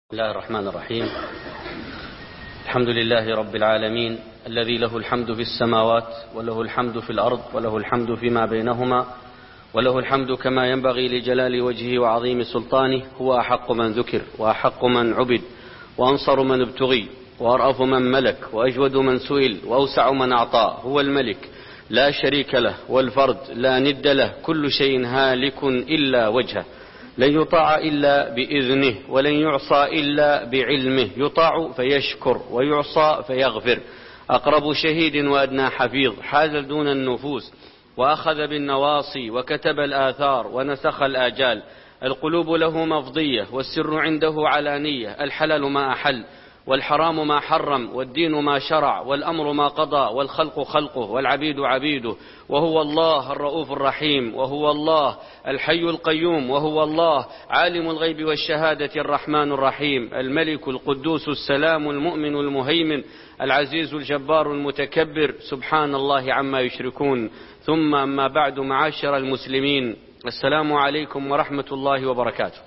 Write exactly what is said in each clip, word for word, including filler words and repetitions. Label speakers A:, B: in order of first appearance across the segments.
A: بسم الله الرحمن الرحيم. الحمد لله رب العالمين الذي له الحمد في السماوات وله الحمد في الأرض وله الحمد فيما بينهما وله الحمد كما ينبغي لجلال وجهه وعظيم سلطانه. هو أحق من ذكر وأحق من عبد وأنصر من ابتغي وأرأف من ملك وأجود من سئل وأوسع من أعطى. هو الملك لا شريك له والفرد لا ند له، كل شيء هالك إلا وجهه، لن يطاع إلا بإذنه ولن يعصى إلا بعلمه، يطاع فيشكر ويعصى فيغفر. أقرب شهيد وأدنى حفيظ، حازل دون النفوس وأخذ بالنواصي وكتب الآثار ونسخ الآجال. القلوب له مفضية والسر عنده علانية، الحلال ما أحل والحرام ما حرم والدين ما شرع والأمر ما قضى والخلق خلقه والعبيد عبيده. وهو الله الرؤوف الرحيم، وهو الله الحي القيوم، وهو الله عالم الغيب والشهادة الرحمن الرحيم، الملك القدوس السلام المؤمن المهيمن العزيز الجبار المتكبر، سبحان الله عما يشركون. ثم أما بعد، معاشر المسلمين، السلام عليكم ورحمة الله وبركاته.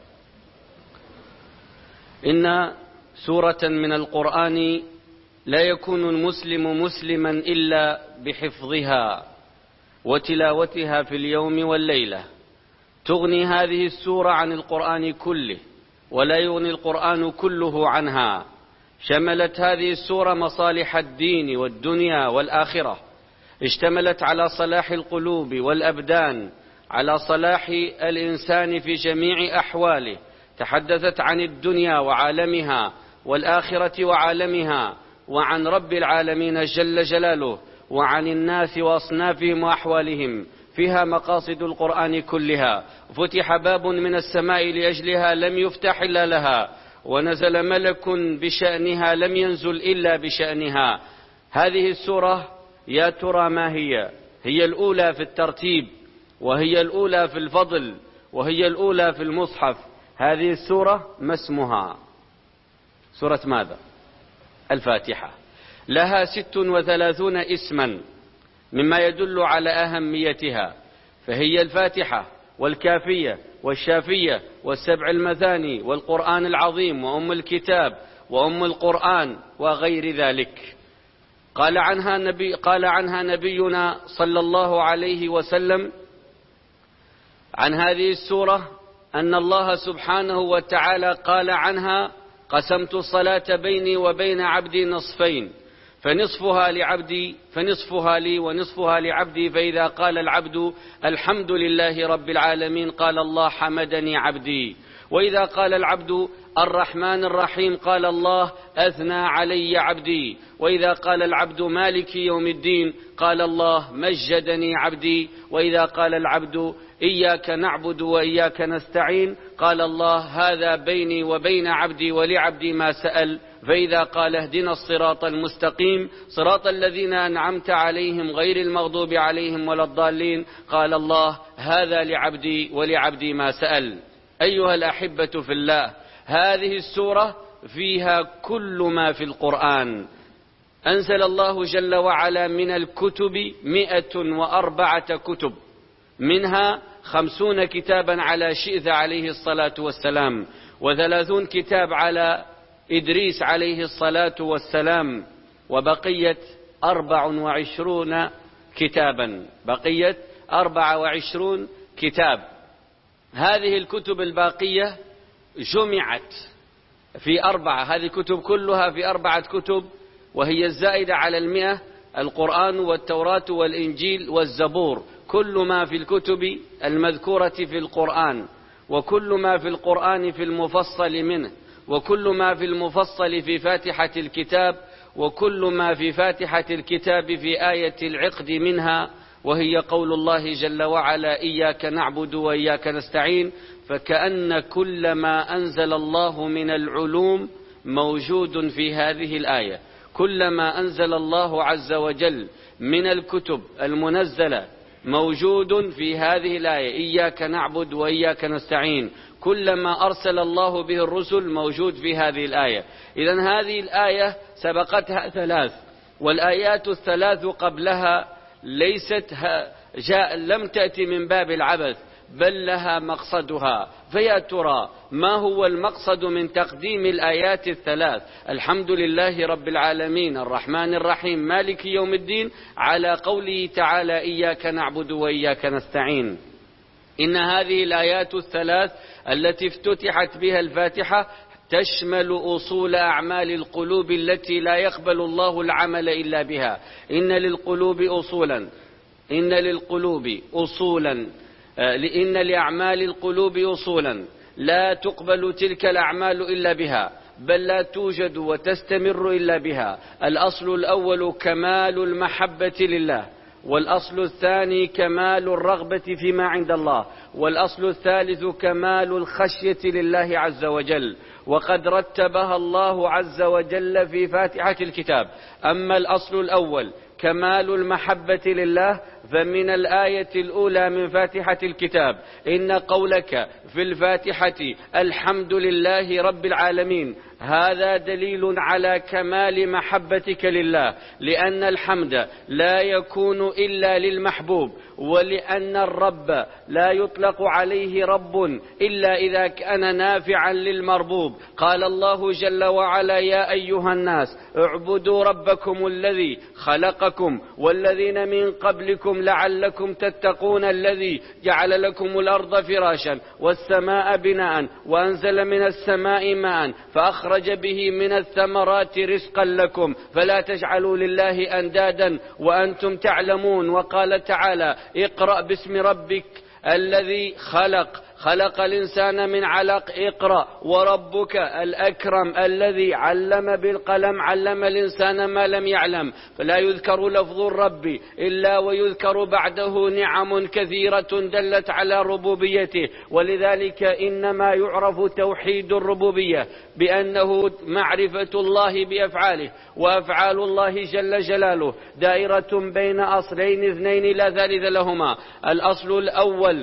A: إن سورة من القرآن لا يكون المسلم مسلما إلا بحفظها وتلاوتها في اليوم والليلة. تغني هذه السورة عن القرآن كله ولا يغني القرآن كله عنها. شملت هذه السورة مصالح الدين والدنيا والآخرة، اشتملت على صلاح القلوب والأبدان، على صلاح الإنسان في جميع أحواله. تحدثت عن الدنيا وعالمها والآخرة وعالمها، وعن رب العالمين جل جلاله، وعن الناس وأصنافهم وأحوالهم. فيها مقاصد القرآن كلها. فتح باب من السماء لأجلها لم يفتح إلا لها، ونزل ملك بشأنها لم ينزل إلا بشأنها. هذه السورة يا ترى ما هي؟ هي الأولى في الترتيب، وهي الأولى في الفضل، وهي الأولى في المصحف. هذه السورة ما اسمها؟ سورة ماذا؟ الفاتحة. لها ست وثلاثون اسما مما يدل على أهميتها، فهي الفاتحة والكافية والشافية والسبع المثاني والقرآن العظيم وأم الكتاب وأم القرآن وغير ذلك. قال عنها نبي قال عنها نبينا صلى الله عليه وسلم عن هذه السورة أن الله سبحانه وتعالى قال عنها: قسمت الصلاة بيني وبين عبدي نصفين، فنصفها لعبدي فنصفها لي ونصفها لعبدي، فإذا قال العبد الحمد لله رب العالمين قال الله حمدني عبدي، وإذا قال العبد الرحمن الرحيم قال الله أثنى علي عبدي، وإذا قال العبد مالك يوم الدين قال الله مجدني عبدي، وإذا قال العبد إياك نعبد وإياك نستعين قال الله هذا بيني وبين عبدي ولعبدي ما سأل، فإذا قال اهدنا الصراط المستقيم صراط الذين أنعمت عليهم غير المغضوب عليهم ولا الضالين قال الله هذا لعبدي ولعبدي ما سأل. أيها الأحبة في الله، هذه السورة فيها كل ما في القرآن. أنزل الله جل وعلا من الكتب مئة وأربعة كتب، منها خمسون كتابا على شئث عليه الصلاة والسلام، وثلاثون كتاب على إدريس عليه الصلاة والسلام، وبقية أربع وعشرون كتابا بقية أربع وعشرون كتاب. هذه الكتب الباقية جمعت في أربعة، هذه الكتب كلها في أربعة كتب، وهي الزائدة على المئة: القرآن والتوراة والإنجيل والزبور. كل ما في الكتب المذكورة في القرآن، وكل ما في القرآن في المفصل منه، وكل ما في المفصل في فاتحة الكتاب، وكل ما في فاتحة الكتاب في آية العقد منها، وهي قول الله جل وعلا إياك نعبد وإياك نستعين. فكأن كل ما أنزل الله من العلوم موجود في هذه الآية. كل ما أنزل الله عز وجل من الكتب المنزلة موجود في هذه الآية إياك نعبد وإياك نستعين. كل ما أرسل الله به الرسل موجود في هذه الآية. إذن هذه الآية سبقتها ثلاث، والآيات الثلاث قبلها ليست جاء لم تأتي من باب العبث، بل لها مقصدها. فيا ترى ما هو المقصد من تقديم الآيات الثلاث الحمد لله رب العالمين الرحمن الرحيم مالك يوم الدين على قوله تعالى إياك نعبد وإياك نستعين؟ إن هذه الآيات الثلاث التي افتتحت بها الفاتحة تشمل أصول أعمال القلوب التي لا يقبل الله العمل إلا بها. إن للقلوب أصولا إن للقلوب أصولا إن لأعمال القلوب أصولا لا تقبل تلك الأعمال إلا بها، بل لا توجد وتستمر إلا بها. الأصل الأول كمال المحبة لله، والأصل الثاني كمال الرغبة فيما عند الله، والأصل الثالث كمال الخشية لله عز وجل، وقد رتبها الله عز وجل في فاتحة الكتاب. أما الأصل الأول كمال المحبة لله فمن الآية الأولى من فاتحة الكتاب إن قولك في الفاتحة الحمد لله رب العالمين هذا دليل على كمال محبتك لله، لأن الحمد لا يكون إلا للمحبوب، ولأن الرب لا يطلق عليه رب إلا إذا كان نافعا للمربوب. قال الله جل وعلا يا أيها الناس اعبدوا ربكم الذي خلقكم والذين من قبلكم لعلكم تتقون الذي جعل لكم الأرض فراشا والسماء بناء وأنزل من السماء ماء فأخرج به من الثمرات رزقا لكم فلا تجعلوا لله أندادا وأنتم تعلمون. وقال تعالى اقرأ باسم ربك الذي خلق خلق الإنسان من علق اقرأ وربك الأكرم الذي علم بالقلم علم الإنسان ما لم يعلم. فلا يذكر لفظ الرب إلا ويذكر بعده نعم كثيرة دلت على ربوبيته، ولذلك إنما يعرف توحيد الربوبية بأنه معرفة الله بأفعاله، وأفعال الله جل جلاله دائرة بين أصلين اثنين لا ثالث لهما. الأصل الأول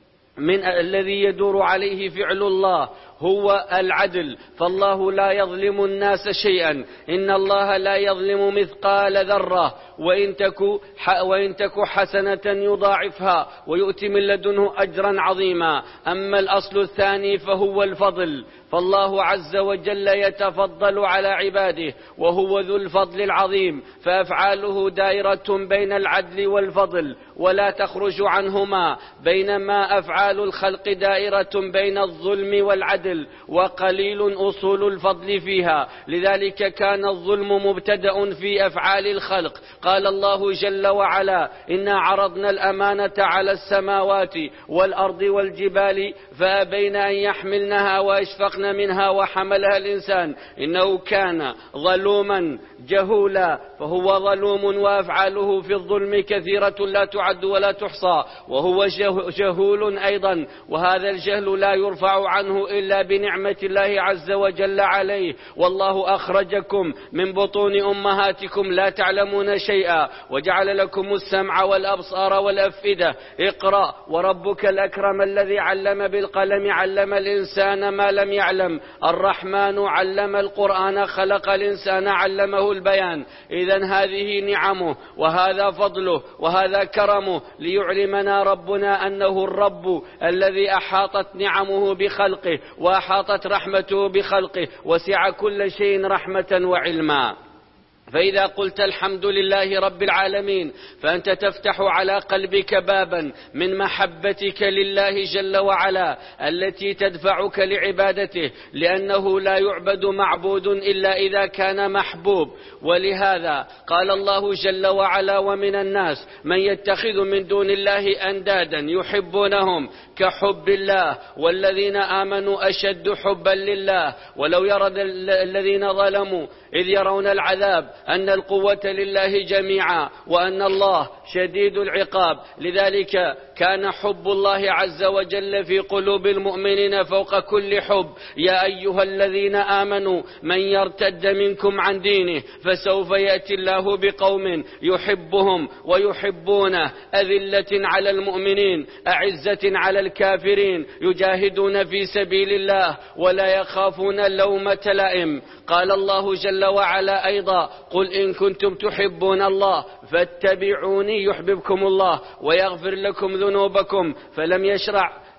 A: من الذي يدور عليه فعل الله هو العدل، فالله لا يظلم الناس شيئا، إن الله لا يظلم مثقال ذرة وإن تك وإن تك حسنة يضاعفها ويؤتي من لدنه أجرا عظيما. أما الأصل الثاني فهو الفضل، فالله عز وجل يتفضل على عباده وهو ذو الفضل العظيم، فأفعاله دائرة بين العدل والفضل ولا تخرج عنهما، بينما أفعال الخلق دائرة بين الظلم والعدل وقليل أصول الفضل فيها. لذلك كان الظلم مبتدأ في أفعال الخلق. قال الله جل وعلا إنا عرضنا الأمانة على السماوات والأرض والجبال فأبين أن يحملنها وأشفقن منها وحملها الإنسان إنه كان ظلوما جهولا. فهو ظلوم وأفعاله في الظلم كثيرة لا تعد ولا تحصى، وهو جهول أيضا، وهذا الجهل لا يرفع عنه إلا بنعمة الله عز وجل عليه. والله أخرجكم من بطون أمهاتكم لا تعلمون شيئا وجعل لكم السمع والأبصار والأفئدة. اقرأ وربك الأكرم الذي علم بالقلم علم الإنسان ما لم يعلم. الرحمن علم القرآن خلق الإنسان علمه البيان. إذن هذه نعمه وهذا فضله وهذا كرمه ليعلمنا ربنا أنه الرب الذي أحاطت نعمه بخلقه وأحاطت رحمته بخلقه وسع كل شيء رحمة وعلما. فإذا قلت الحمد لله رب العالمين فأنت تفتح على قلبك بابا من محبتك لله جل وعلا التي تدفعك لعبادته، لأنه لا يعبد معبود إلا إذا كان محبوب. ولهذا قال الله جل وعلا ومن الناس من يتخذ من دون الله أندادا يحبونهم كحب الله والذين آمنوا أشد حبا لله ولو يرى الذين ظلموا إذ يرون العذاب أن القوة لله جميعا وأن الله شديد العقاب. لذلك كان حب الله عز وجل في قلوب المؤمنين فوق كل حب. يا أيها الذين آمنوا من يرتد منكم عن دينه فسوف يأتي الله بقوم يحبهم ويحبونه أذلة على المؤمنين أعزة على الكافرين يجاهدون في سبيل الله ولا يخافون لومة لائم. قال الله جل وعلا أيضا قل إن كنتم تحبون الله فاتبعوني يحببكم الله ويغفر لكم ذنوبكم. فلم يشرع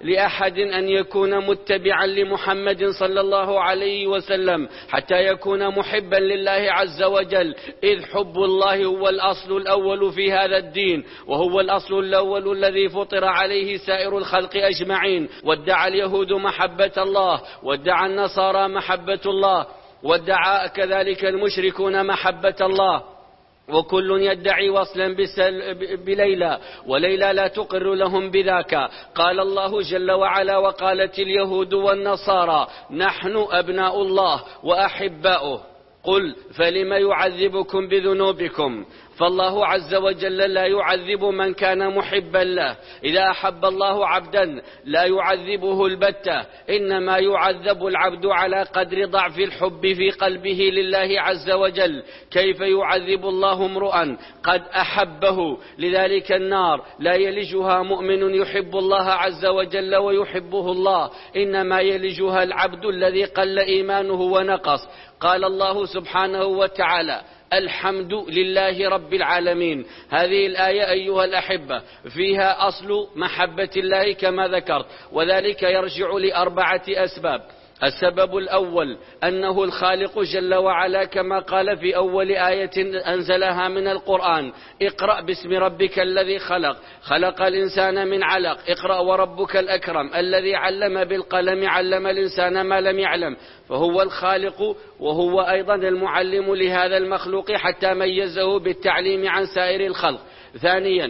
A: لأحد أن يكون متبعا لمحمد صلى الله عليه وسلم حتى يكون محبا لله عز وجل، إذ حب الله هو الأصل الأول في هذا الدين، وهو الأصل الأول الذي فطر عليه سائر الخلق أجمعين. وادعى اليهود محبة الله، وادعى النصارى محبة الله، وادعى كذلك المشركون محبة الله، وكل يدعي وصلا بليلى، وليلى لا تقر لهم بذاك. قال الله جل وعلا: وقالت اليهود والنصارى نحن أبناء الله وأحباؤه. قل فلم يعذبكم بذنوبكم؟ فالله عز وجل لا يعذب من كان محبا له. إذا أحب الله عبدا لا يعذبه البتة، إنما يعذب العبد على قدر ضعف الحب في قلبه لله عز وجل. كيف يعذب الله امرؤا قد أحبه؟ لذلك النار لا يلجها مؤمن يحب الله عز وجل ويحبه الله، إنما يلجها العبد الذي قل إيمانه ونقص. قال الله سبحانه وتعالى: الحمد لله رب العالمين. هذه الآية أيها الأحبة فيها أصل محبة الله كما ذكرت، وذلك يرجع لأربعة أسباب. السبب الأول أنه الخالق جل وعلا، كما قال في أول آية أنزلها من القرآن: اقرأ باسم ربك الذي خلق، خلق الإنسان من علق، اقرأ وربك الأكرم الذي علم بالقلم، علم الإنسان ما لم يعلم. فهو الخالق وهو أيضا المعلم لهذا المخلوق حتى ميزه بالتعليم عن سائر الخلق. ثانيا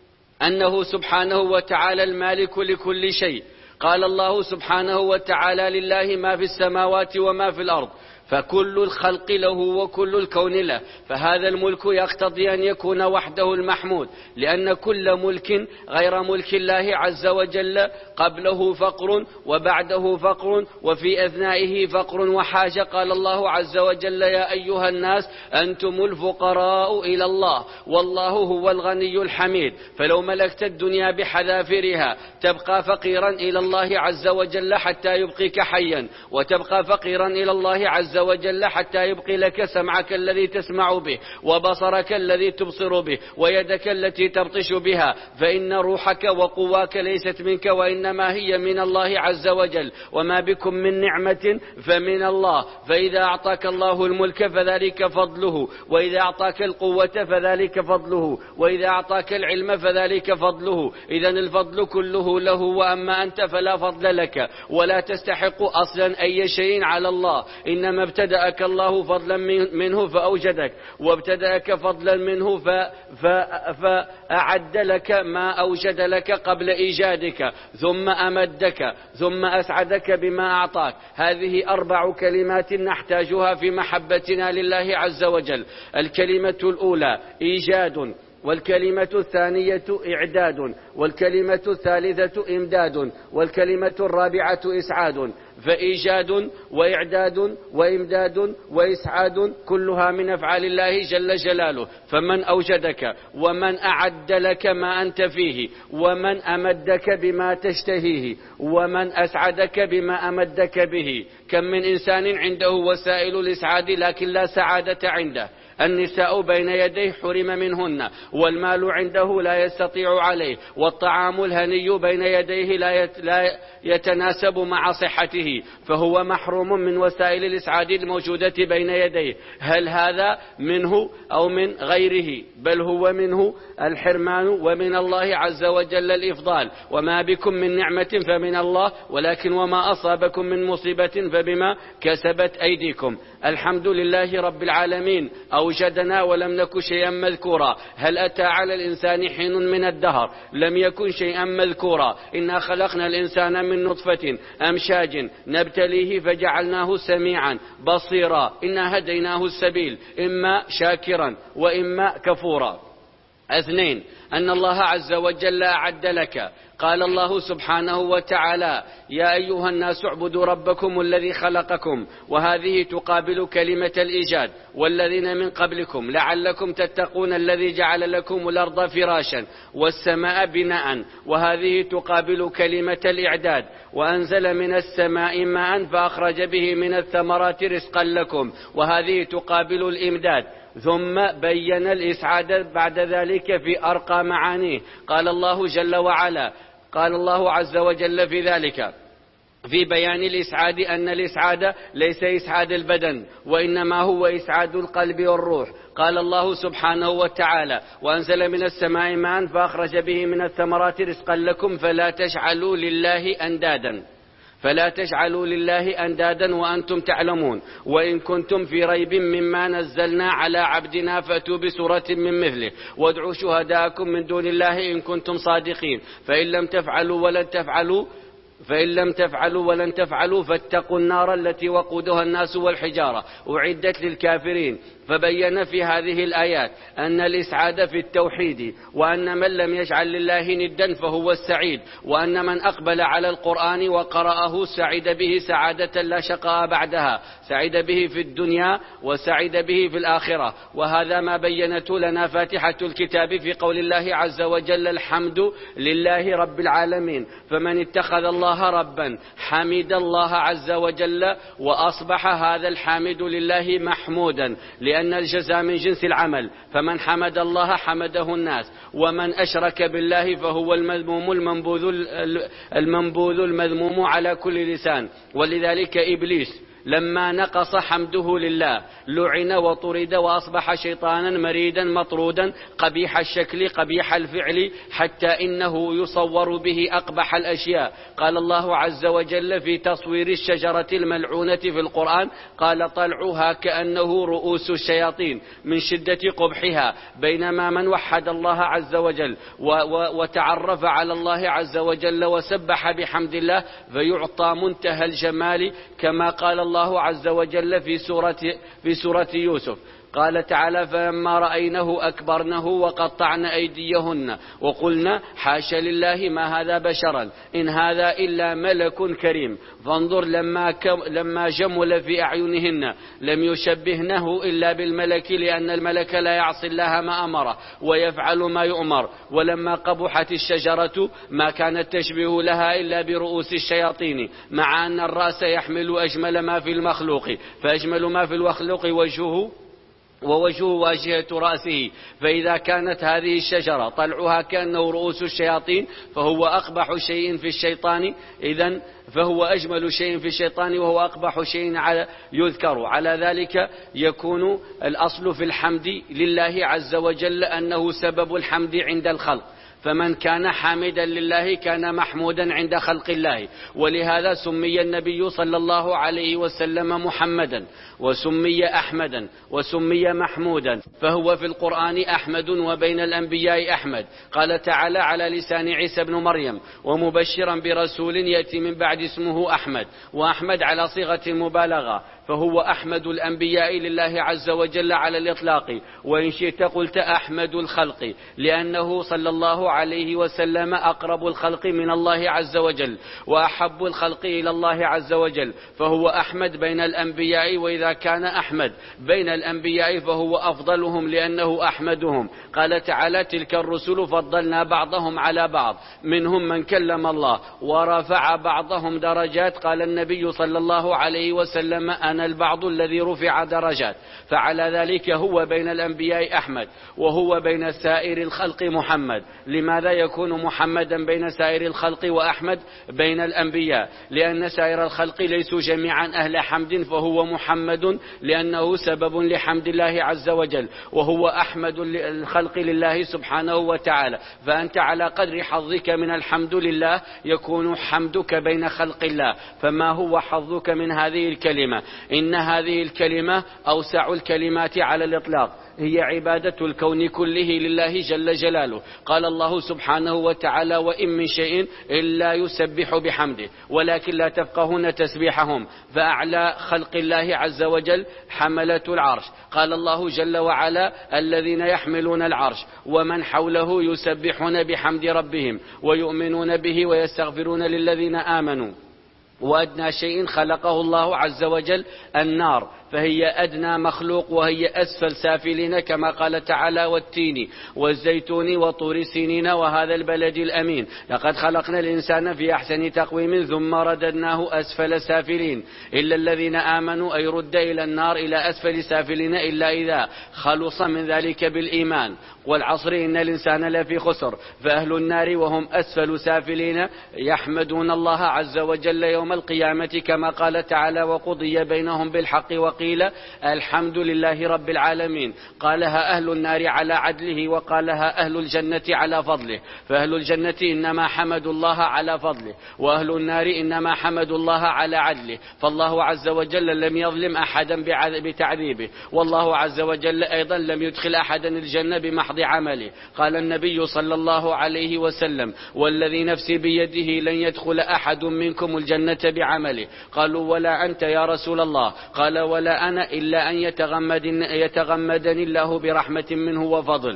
A: أنه سبحانه وتعالى المالك لكل شيء. قال الله سبحانه وتعالى: لله ما في السماوات وما في الأرض، فكل الخلق له وكل الكون له. فهذا الملك يقتضي أن يكون وحده المحمود، لأن كل ملك غير ملك الله عز وجل قبله فقر وبعده فقر وفي أثنائه فقر وحاجة. قال الله عز وجل: يا أيها الناس أنتم الفقراء إلى الله والله هو الغني الحميد. فلو ملكت الدنيا بحذافيرها تبقى فقيرا إلى الله عز وجل حتى يبقيك حيا، وتبقى فقيرا إلى الله عز وجل حتى يبقي لك سمعك الذي تسمع به، وبصرك الذي تبصر به، ويدك التي تبطش بها، فإن روحك وقواك ليست منك وإنما هي من الله عز وجل. وما بكم من نعمة فمن الله. فإذا أعطاك الله الملك فذلك فضله، وإذا أعطاك القوة فذلك فضله، وإذا أعطاك العلم فذلك فضله. إذا الفضل كله له، وأما أنت فلا فضل لك ولا تستحق أصلا أي شيء على الله. إنما ابتدأك الله فضلا منه فأوجدك، وابتدأك فضلا منه فأعد لك ما أوجد لك قبل إيجادك، ثم أمدك، ثم أسعدك بما أعطاك. هذه أربع كلمات نحتاجها في محبتنا لله عز وجل. الكلمة الأولى إيجاد، والكلمة الثانية إعداد، والكلمة الثالثة إمداد، والكلمة الرابعة إسعاد. فإيجاد وإعداد وإمداد وإسعاد كلها من أفعال الله جل جلاله. فمن أوجدك ومن أعد لك ما أنت فيه، ومن أمدك بما تشتهيه، ومن أسعدك بما أمدك به. كم من إنسان عنده وسائل الإسعاد لكن لا سعادة عنده. النساء بين يديه حرم منهن، والمال عنده لا يستطيع عليه، والطعام الهني بين يديه لا يتناسب مع صحته، فهو محروم من وسائل الإسعاد الموجودة بين يديه. هل هذا منه أو من غيره؟ بل هو منه الحرمان، ومن الله عز وجل الإفضال. وما بكم من نعمة فمن الله، ولكن وما أصابكم من مصيبة فبما كسبت أيديكم. الحمد لله رب العالمين، أوجدنا ولم نكن شيئا مذكورا. هل أتى على الإنسان حين من الدهر لم يكن شيئا مذكورا؟ إنا خلقنا الإنسان من نطفة أمشاج نبتليه فجعلناه سميعا بصيرا. إنا هديناه السبيل، إما شاكرا وإما كفورا. اثنين، أن الله عز وجل أعد لك. قال الله سبحانه وتعالى: يا أيها الناس اعبدوا ربكم الذي خلقكم. وهذه تقابل كلمة الإيجاد: والذين من قبلكم لعلكم تتقون الذي جعل لكم الأرض فراشا والسماء بناء. وهذه تقابل كلمة الإعداد: وأنزل من السماء ماء فأخرج به من الثمرات رزقا لكم. وهذه تقابل الإمداد. ثم بين الإسعاد بعد ذلك في أرقى معانيه. قال الله جل وعلا: قال الله عز وجل في ذلك في بيان الإسعاد أن الإسعاد ليس إسعاد البدن، وإنما هو إسعاد القلب والروح. قال الله سبحانه وتعالى: وأنزل من السماء ماء فأخرج به من الثمرات رزقا لكم فلا تجعلوا لله أندادا فلا تجعلوا لله أندادا وأنتم تعلمون وإن كنتم في ريب مما نزلنا على عبدنا فأتوا بسورة من مثله وادعوا شهداءكم من دون الله إن كنتم صادقين فإن لم تفعلوا ولن تفعلوا فإن لم تفعلوا ولن تفعلوا فاتقوا النار التي وقودها الناس والحجارة أعدت للكافرين. فبين في هذه الآيات أن الإسعاد في التوحيد، وأن من لم يجعل لله ندا فهو السعيد، وأن من أقبل على القرآن وقرأه سعد به سعادة لا شقاء بعدها، سعد به في الدنيا وسعد به في الآخرة. وهذا ما بينته لنا فاتحة الكتاب في قول الله عز وجل: الحمد لله رب العالمين. فمن اتخذ الله ربا حمد الله عز وجل، وأصبح هذا الحامد لله محمودا، لأن الجزاء من جنس العمل، فمن حمد الله حمده الناس، ومن أشرك بالله فهو المذموم المنبوذ المنبوذ المذموم على كل لسان. ولذلك إبليس لما نقص حمده لله لعن وطرد وأصبح شيطانا مريدا مطرودا قبيح الشكل قبيح الفعل، حتى إنه يصور به أقبح الأشياء. قال الله عز وجل في تصوير الشجرة الملعونة في القرآن: قال: طلعها كأنه رؤوس الشياطين من شدة قبحها. بينما من وحد الله عز وجل وتعرف على الله عز وجل وسبح بحمد الله فيعطى منتهى الجمال، كما قال الله الله عز وجل في سورة, في سورة يوسف. قال تعالى: فلما رأينه أكبرنه وقطعن أيديهن وقلنا حاش لله ما هذا بشرا إن هذا إلا ملك كريم. فانظر لما, لما جمل في أعينهن لم يشبهنه إلا بالملك، لأن الملك لا يعصي الله ما أمره ويفعل ما يؤمر. ولما قبحت الشجرة ما كانت تشبه لها إلا برؤوس الشياطين، مع أن الرأس يحمل أجمل ما في المخلوق، فأجمل ما في المخلوق وجهه ووجهه واجهة رأسه. فإذا كانت هذه الشجرة طلعها كأنه رؤوس الشياطين فهو أقبح شيء في الشيطان، إذن فهو أجمل شيء في الشيطان وهو أقبح شيء على يذكر. على ذلك يكون الأصل في الحمد لله عز وجل أنه سبب الحمد عند الخلق، فمن كان حامدا لله كان محمودا عند خلق الله. ولهذا سمي النبي صلى الله عليه وسلم محمدا، وسمي أحمدا، وسمي محمودا، فهو في القرآن أحمد وبين الأنبياء أحمد. قال تعالى على لسان عيسى بن مريم: ومبشرا برسول يأتي من بعد اسمه أحمد. وأحمد على صيغة المبالغة، فهو أحمد الأنبياء لله عز وجل على الإطلاق، وإن شئت قلت أحمد الخلق، لأنه صلى الله عليه وسلم أقرب الخلق من الله عز وجل وأحب الخلق إلى الله عز وجل، فهو أحمد بين الأنبياء. وإذا كان أحمد بين الأنبياء فهو أفضلهم لأنه أحمدهم. قال تعالى: تلك الرسل فضلنا بعضهم على بعض منهم من كلم الله ورفع بعضهم درجات. قال النبي صلى الله عليه وسلم: أنا البعض الذي رفع درجات. فعلى ذلك هو بين الأنبياء أحمد، وهو بين سائر الخلق محمد. لماذا يكون محمدا بين سائر الخلق وأحمد بين الأنبياء؟ لأن سائر الخلق ليسوا جميعا أهل حمد، فهو محمد لأنه سبب لحمد الله عز وجل، وهو أحمد الخلق لله سبحانه وتعالى. فأنت على قدر حظك من الحمد لله يكون حمدك بين خلق الله. فما هو حظك من هذه الكلمة؟ إن هذه الكلمة أوسع الكلمات على الإطلاق، هي عبادة الكون كله لله جل جلاله. قال الله سبحانه وتعالى: وإن من شيء إلا يسبح بحمده ولكن لا تفقهون تسبيحهم. فأعلى خلق الله عز وجل حملة العرش. قال الله جل وعلا: الذين يحملون العرش ومن حوله يسبحون بحمد ربهم ويؤمنون به ويستغفرون للذين آمنوا. وأدنى شيء خلقه الله عز وجل النار، فهي أدنى مخلوق وهي أسفل سافلين، كما قال تعالى: والتين والزيتون وطور سينين وهذا البلد الأمين لقد خلقنا الإنسان في أحسن تقويم ثم رددناه أسفل سافلين إلا الذين آمنوا أي رد إلى النار إلى أسفل سافلين إلا إذا خلص من ذلك بالإيمان. والعصر إن الإنسان لفي خسر، فأهل النار وهم أسفل سافلين يحمدون الله عز وجل يوم القيامة كما قال تعالى: وقضي بينهم بالحق وقيل الحمد لله رب العالمين. قالها أهل النار على عدله، وقالها أهل الجنة على فضله. فأهل الجنة إنما حمدوا الله على فضله، وأهل النار إنما حمدوا الله على عدله. فالله عز وجل لم يظلم أحدا بتعذيبه، والله عز وجل أيضا لم يدخل أحدا الجنة بمحض عمله. قال النبي صلى الله عليه وسلم: والذي نفسي بيده لن يدخل أحد منكم الجنة بعمله. قالوا: ولا أنت يا رسول الله؟ قال: ولا أنا إلا أن يتغمدني الله برحمة منه وفضل.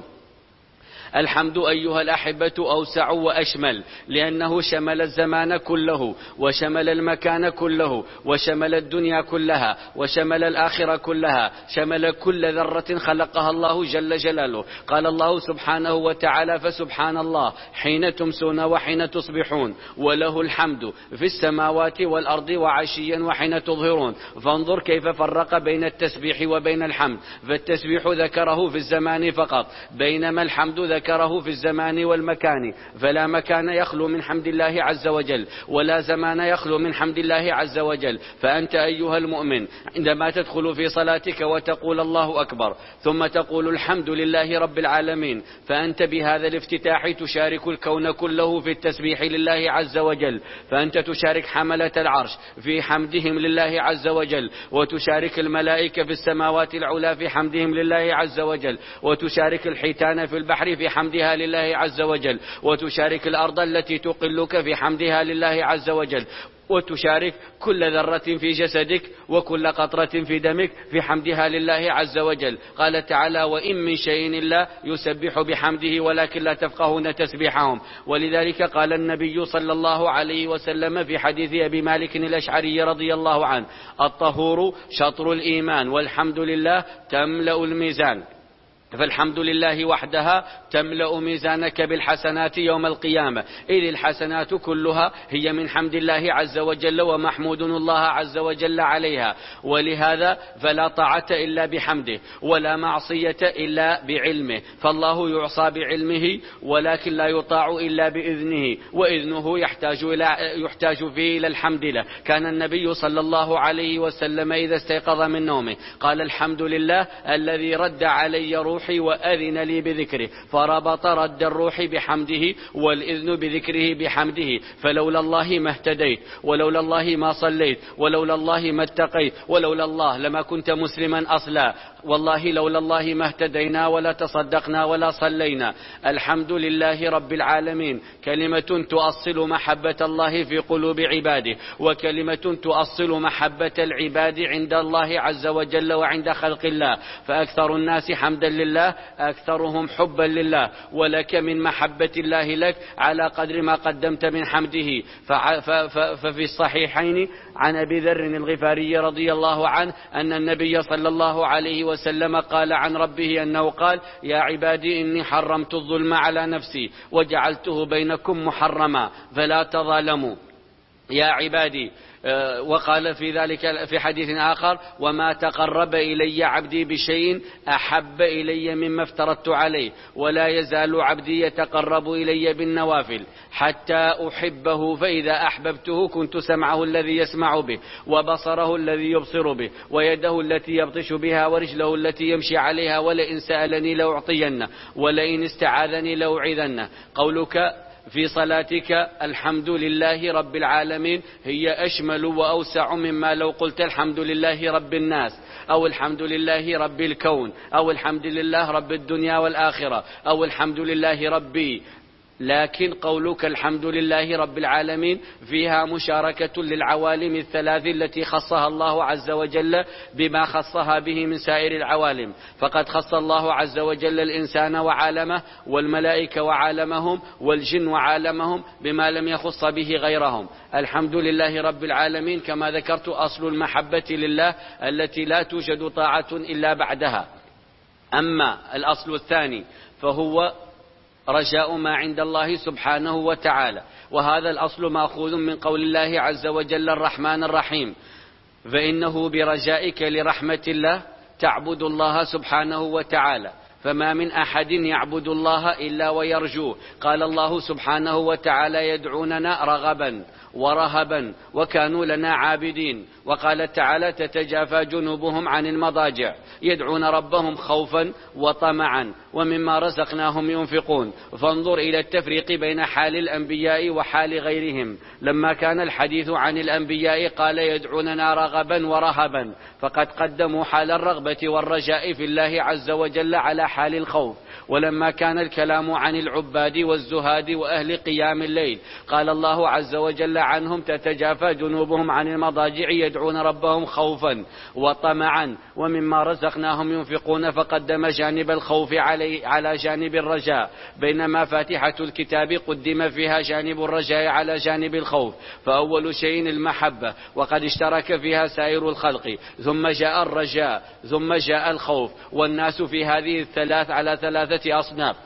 A: الحمد أيها الأحبة أوسع وأشمل، لأنه شمل الزمان كله، وشمل المكان كله، وشمل الدنيا كلها، وشمل الآخرة كلها، شمل كل ذرة خلقها الله جل جلاله. قال الله سبحانه وتعالى: فسبحان الله حين تمسون وحين تصبحون وله الحمد في السماوات والأرض وعشيا وحين تظهرون. فانظر كيف فرق بين التسبيح وبين الحمد، فالتسبيح ذكره في الزمان فقط، بينما الحمد ذكره في الزمان والمكان. فلا مكان يخلو من حمد الله عز وجل، ولا زمان يخلو من حمد الله عز وجل. فأنت أيها المؤمن عندما تدخل في صلاتك وتقول الله أكبر ثم تقول الحمد لله رب العالمين، فأنت بهذا الافتتاح تشارك الكون كله في التسبيح لله عز وجل. فأنت تشارك حملة العرش في حمدهم لله عز وجل، وتشارك الملائكة في السماوات العلى في حمدهم لله عز وجل، وتشارك الحيتان في البحر في حمدها لله عز وجل، وتشارك الأرض التي تقلك في حمدها لله عز وجل، وتشارك كل ذرة في جسدك وكل قطرة في دمك في حمدها لله عز وجل. قال تعالى: وإن من شيء إلا يسبح بحمده ولكن لا تفقهون تسبيحهم. ولذلك قال النبي صلى الله عليه وسلم في حديث أبي مالك الأشعري رضي الله عنه: الطهور شطر الإيمان والحمد لله تملأ الميزان. فالحمد لله وحدها تملأ ميزانك بالحسنات يوم القيامة، إذ الحسنات كلها هي من حمد الله عز وجل، ومحمود الله عز وجل عليها. ولهذا فلا طاعة إلا بحمده، ولا معصية إلا بعلمه. فالله يعصى بعلمه، ولكن لا يطاع إلا بإذنه، وإذنه يحتاج إلى يحتاج فيه إلى الحمد له. كان النبي صلى الله عليه وسلم إذا استيقظ من نومه قال: الحمد لله الذي رد علي روحي وأذن لي بذكره. فربط رد الروح بحمده والإذن بذكره بحمده. فلولا الله ما اهتديت، ولولا الله ما صليت، ولولا الله ما اتقيت، ولولا الله لما كنت مسلما أصلا. والله لولا الله ما اهتدينا ولا تصدقنا ولا صلينا. الحمد لله رب العالمين كلمة تؤصل محبة الله في قلوب عباده، وكلمة تؤصل محبة العباد عند الله عز وجل وعند خلق الله. فأكثر الناس حمدا لله أكثرهم حبا لله، ولك من محبة الله لك على قدر ما قدمت من حمده. ففي الصحيحين عن أبي ذر الغفاري رضي الله عنه أن النبي صلى الله عليه وسلم قال عن ربه أنه قال: يا عبادي إني حرمت الظلم على نفسي وجعلته بينكم محرما فلا تظالموا. يا عبادي. وقال في ذلك في حديث آخر: وما تقرب إلي عبدي بشيء أحب إلي مما افترضت عليه، ولا يزال عبدي يتقرب إلي بالنوافل حتى أحبه، فإذا أحببته كنت سمعه الذي يسمع به، وبصره الذي يبصر به، ويده التي يبطش بها، ورجله التي يمشي عليها، ولئن سألني لأعطينه، ولئن استعاذني لأعيذنه. قولك في صلاتك الحمد لله رب العالمين هي أشمل وأوسع مما لو قلت الحمد لله رب الناس، أو الحمد لله رب الكون، أو الحمد لله رب الدنيا والآخرة، أو الحمد لله ربي. لكن قولك الحمد لله رب العالمين فيها مشاركة للعوالم الثلاث التي خصها الله عز وجل بما خصها به من سائر العوالم. فقد خص الله عز وجل الإنسان وعالمه والملائكة وعالمهم والجن وعالمهم بما لم يخص به غيرهم. الحمد لله رب العالمين كما ذكرت أصل المحبة لله التي لا توجد طاعة إلا بعدها. أما الأصل الثاني فهو رجاء ما عند الله سبحانه وتعالى، وهذا الأصل مأخوذ من قول الله عز وجل الرحمن الرحيم، فإنه برجائك لرحمة الله تعبد الله سبحانه وتعالى، فما من أحد يعبد الله إلا ويرجوه. قال الله سبحانه وتعالى يدعوننا رغبا ورهبا وكانوا لنا عابدين. وقال تعالى تتجافى جنوبهم عن المضاجع يدعون ربهم خوفا وطمعا ومما رزقناهم ينفقون. فانظر إلى التفريق بين حال الأنبياء وحال غيرهم. لما كان الحديث عن الأنبياء قال يدعوننا رغبا ورهبا، فقد قدموا حال الرغبة والرجاء في الله عز وجل على حال الخوف. ولما كان الكلام عن العباد والزهاد وأهل قيام الليل قال الله عز وجل عنهم تتجافى جنوبهم عن المضاجع يدعون ربهم خوفا وطمعا ومما رزقناهم ينفقون، فقدم جانب الخوف علي على جانب الرجاء، بينما فاتحة الكتاب قدم فيها جانب الرجاء على جانب الخوف. فأول شيء المحبة وقد اشترك فيها سائر الخلق، ثم جاء الرجاء ثم جاء الخوف. والناس في هذه الثلاث على ثلاثة أصناف،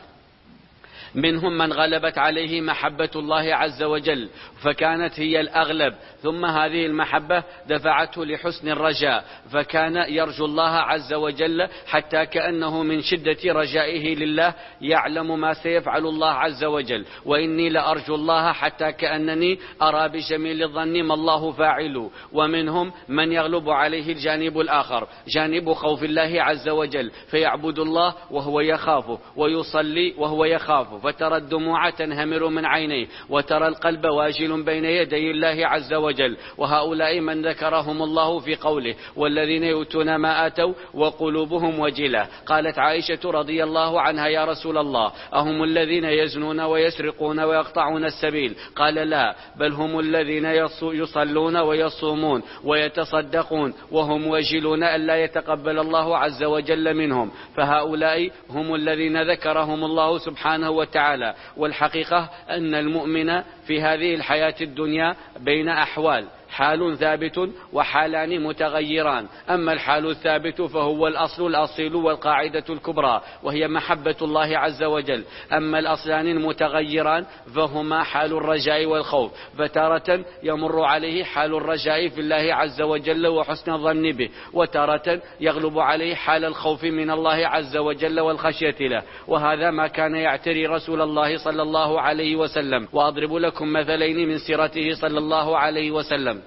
A: منهم من غلبت عليه محبة الله عز وجل فكانت هي الأغلب، ثم هذه المحبة دفعته لحسن الرجاء فكان يرجو الله عز وجل حتى كأنه من شدة رجائه لله يعلم ما سيفعل الله عز وجل. وإني لأرجو الله حتى كأنني أرى بجميل الظن ما الله فاعل. ومنهم من يغلب عليه الجانب الآخر، جانب خوف الله عز وجل، فيعبد الله وهو يخافه ويصلي وهو يخافه، فترى الدموع تنهمر من عينيه وترى القلب واجل بين يدي الله عز وجل. وهؤلاء من ذكرهم الله في قوله والذين يؤتون ما آتوا وقلوبهم وجلة. قالت عائشة رضي الله عنها يا رسول الله أهم الذين يزنون ويسرقون ويقطعون السبيل؟ قال لا، بل هم الذين يصلون ويصومون ويتصدقون وهم وجلون ألا يتقبل الله عز وجل منهم. فهؤلاء هم الذين ذكرهم الله سبحانه وتعالى. والحقيقة أن المؤمن في هذه الحياة الدنيا بين أحوال، حال ثابت وحالان متغيران. أما الحال الثابت فهو الأصل الأصيل والقاعدة الكبرى وهي محبة الله عز وجل. أما الأصلان المتغيران فهما حال الرجاء والخوف، فتارة يمر عليه حال الرجاء في الله عز وجل وحسن الظن به، وتارة يغلب عليه حال الخوف من الله عز وجل والخشية له. وهذا ما كان يعتري رسول الله صلى الله عليه وسلم. وأضرب لكم مثلين من سيرته صلى الله عليه وسلم.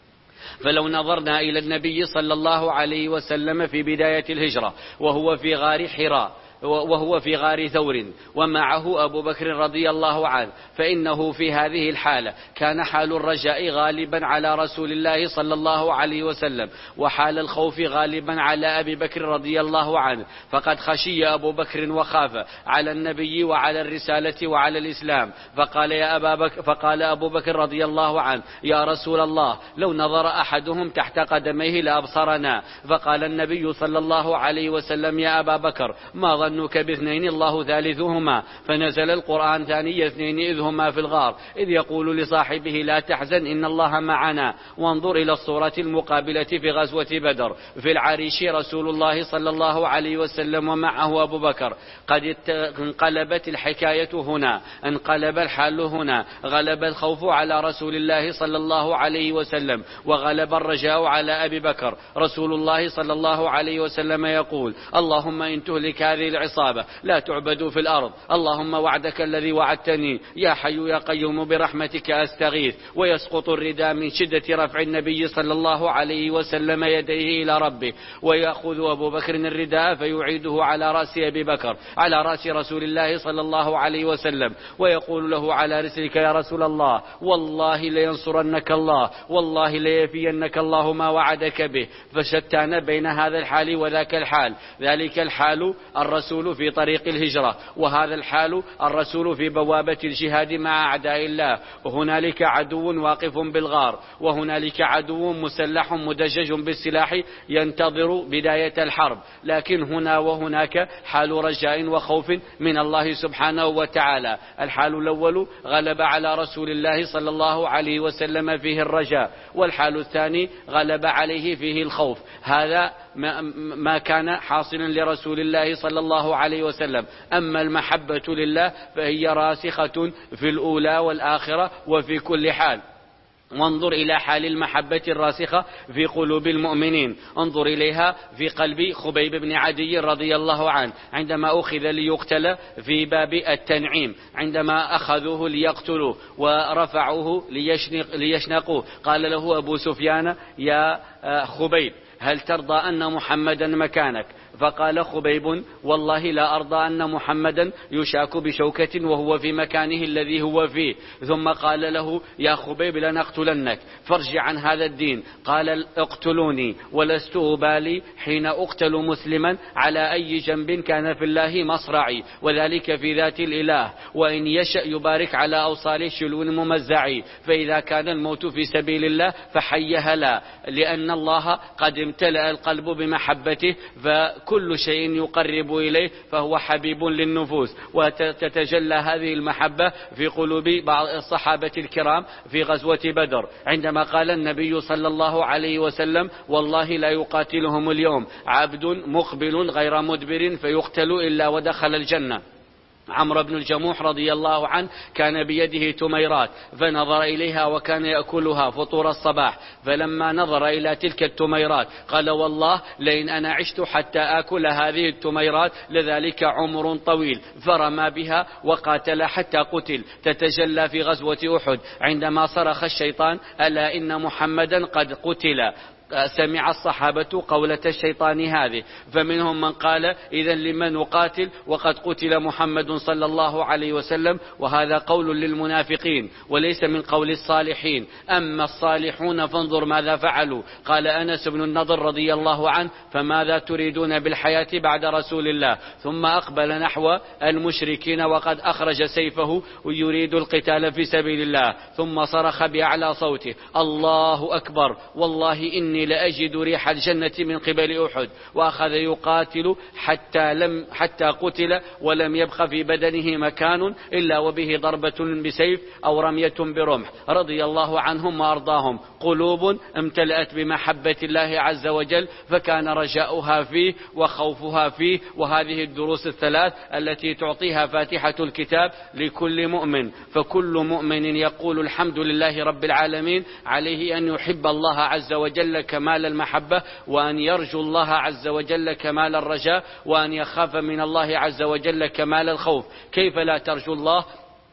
A: فلو نظرنا إلى النبي صلى الله عليه وسلم في بداية الهجرة وهو في غار حراء وهو في غار ثور ومعه أبو بكر رضي الله عنه، فإنه في هذه الحالة كان حال الرجاء غالبا على رسول الله صلى الله عليه وسلم، وحال الخوف غالبا على أبي بكر رضي الله عنه. فقد خشي أبو بكر وخاف على النبي وعلى الرسالة وعلى الإسلام، فقال يا أبا بكر فقال أبو بكر رضي الله عنه يا رسول الله لو نظر أحدهم تحت قدميه لأبصرنا. فقال النبي صلى الله عليه وسلم يا أبا بكر ما ظنك باثنين الله ثالثهما؟ فنزل القرآن ثاني اثنين إذ هما في الغار إذ يقول لصاحبه لا تحزن إن الله معنا. وانظر إلى الصورة المقابلة في غزوة بدر، في العريش رسول الله صلى الله عليه وسلم ومعه أبو بكر. قد انقلبت الحكاية هنا، انقلب الحال هنا، غلب الخوف على رسول الله صلى الله عليه وسلم وغلب الرجاء على أبي بكر. رسول الله صلى الله عليه وسلم يقول اللهم إن تهلك هذه العصابة لا تعبدوا في الأرض، اللهم وعدك الذي وعدتني يا حي يا قيوم برحمتك أستغيث. ويسقط الرداء من شدة رفع النبي صلى الله عليه وسلم يديه إلى ربه، ويأخذ أبو بكر الرداء فيعيده على رأس أبي بكر على رأس رسول الله صلى الله عليه وسلم، ويقول له على رسلك يا رسول الله والله لينصرنك الله والله ليفينك الله ما وعدك به. فشتان بين هذا الحال وذاك الحال. ذلك الحال الرسول الرسول في طريق الهجرة، وهذا الحال الرسول في بوابة الجهاد مع أعداء الله، وهنالك عدو واقف بالغار، وهنالك عدو مسلح مدجج بالسلاح ينتظر بداية الحرب، لكن هنا وهناك حال رجاء وخوف من الله سبحانه وتعالى. الحال الأول غلب على رسول الله صلى الله عليه وسلم فيه الرجاء، والحال الثاني غلب عليه فيه الخوف. هذا ما كان حاصلا لرسول الله صلى الله عليه وسلم. أما المحبة لله فهي راسخة في الأولى والآخرة وفي كل حال. وانظر إلى حال المحبة الراسخة في قلوب المؤمنين، انظر إليها في قلب خبيب بن عدي رضي الله عنه عندما أخذ ليقتل في باب التنعيم، عندما أخذوه ليقتلوه ورفعوه ليشنق ليشنقوه، قال له أبو سفيان: يا خبيب هل ترضى أن محمدا مكانك؟ فقال خبيب: والله لا أرضى أن محمدا يشاك بشوكة وهو في مكانه الذي هو فيه. ثم قال له: يا خبيب لنقتلنك فارجع عن هذا الدين. قال: اقتلوني ولست أبالي حين أقتل مسلما على أي جنب كان في الله مصرعي، وذلك في ذات الإله، وإن يشأ يبارك على أوصال شلون ممزعي، فإذا كان الموت في سبيل الله فحي هلا، لأن الله قد امتلأ القلب بمحبته، فكل شيء يقرب إليه فهو حبيب للنفوس. وتتجلى هذه المحبة في قلوب بعض الصحابة الكرام في غزوة بدر، عندما قال النبي صلى الله عليه وسلم: والله لا يقاتلهم اليوم عبد مقبل غير مدبر فيقتل إلا ودخل الجنة. عمرو بن الجموح رضي الله عنه كان بيده تميرات فنظر إليها وكان يأكلها فطور الصباح، فلما نظر إلى تلك التميرات قال: والله لئن أنا عشت حتى آكل هذه التميرات لذلك عمر طويل، فرمى بها وقاتل حتى قتل. تتجلى في غزوة أحد عندما صرخ الشيطان: ألا إن محمدا قد قتل. سمع الصحابة قولة الشيطان هذه، فمنهم من قال: إذن لمن نقاتل وقد قتل محمد صلى الله عليه وسلم؟ وهذا قول للمنافقين وليس من قول الصالحين. أما الصالحون فانظر ماذا فعلوا. قال أنس بن النضر رضي الله عنه: فماذا تريدون بالحياة بعد رسول الله؟ ثم أقبل نحو المشركين وقد أخرج سيفه ويريد القتال في سبيل الله، ثم صرخ بأعلى صوته: الله أكبر، والله إني لأجد ريح الجنة من قبل أحد. وأخذ يقاتل حتى لم حتى قتل ولم يبق في بدنه مكان إلا وبه ضربة بسيف أو رمية برمح، رضي الله عنهم وأرضاهم. قلوب امتلأت بمحبة الله عز وجل، فكان رجاؤها فيه وخوفها فيه. وهذه الدروس الثلاث التي تعطيها فاتحة الكتاب لكل مؤمن. فكل مؤمن يقول: الحمد لله رب العالمين، عليه أن يحب الله عز وجل كمال المحبة، وأن يرجو الله عز وجل كمال الرجاء، وأن يخاف من الله عز وجل كمال الخوف. كيف لا ترجو الله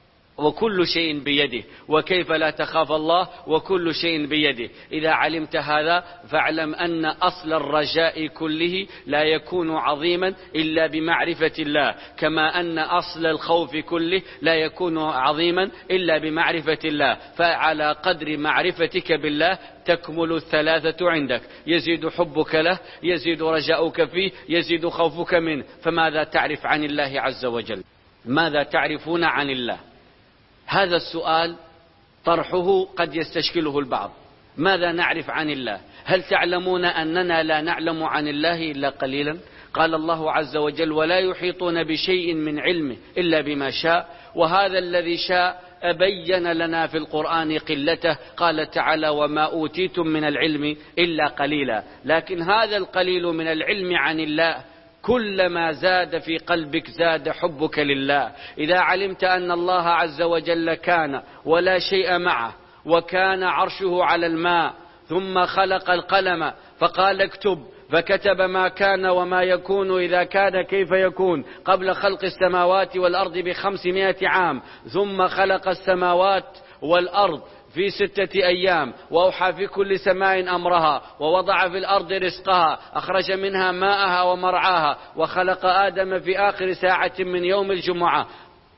A: وكل شيء بيده؟ وكيف لا تخاف الله وكل شيء بيده؟ إذا علمت هذا فاعلم أن أصل الرجاء كله لا يكون عظيما إلا بمعرفة الله، كما أن أصل الخوف كله لا يكون عظيما إلا بمعرفة الله. فعلى قدر معرفتك بالله تكمل الثلاثة عندك، يزيد حبك له، يزيد رجاؤك فيه، يزيد خوفك منه. فماذا تعرف عن الله عز وجل؟ ماذا تعرفون عن الله؟ هذا السؤال طرحه قد يستشكله البعض. ماذا نعرف عن الله؟ هل تعلمون أننا لا نعلم عن الله إلا قليلا؟ قال الله عز وجل: ولا يحيطون بشيء من علمه إلا بما شاء. وهذا الذي شاء أبين لنا في القرآن قلته. قال تعالى: وما أوتيتم من العلم إلا قليلا. لكن هذا القليل من العلم عن الله كلما زاد في قلبك زاد حبك لله. إذا علمت أن الله عز وجل كان ولا شيء معه، وكان عرشه على الماء، ثم خلق القلم فقال: اكتب، فكتب ما كان وما يكون إذا كان كيف يكون، قبل خلق السماوات والأرض بخمسمائة عام، ثم خلق السماوات والأرض في ستة أيام، وأوحى في كل سماء أمرها، ووضع في الأرض رزقها، أخرج منها ماءها ومرعاها، وخلق آدم في آخر ساعة من يوم الجمعة.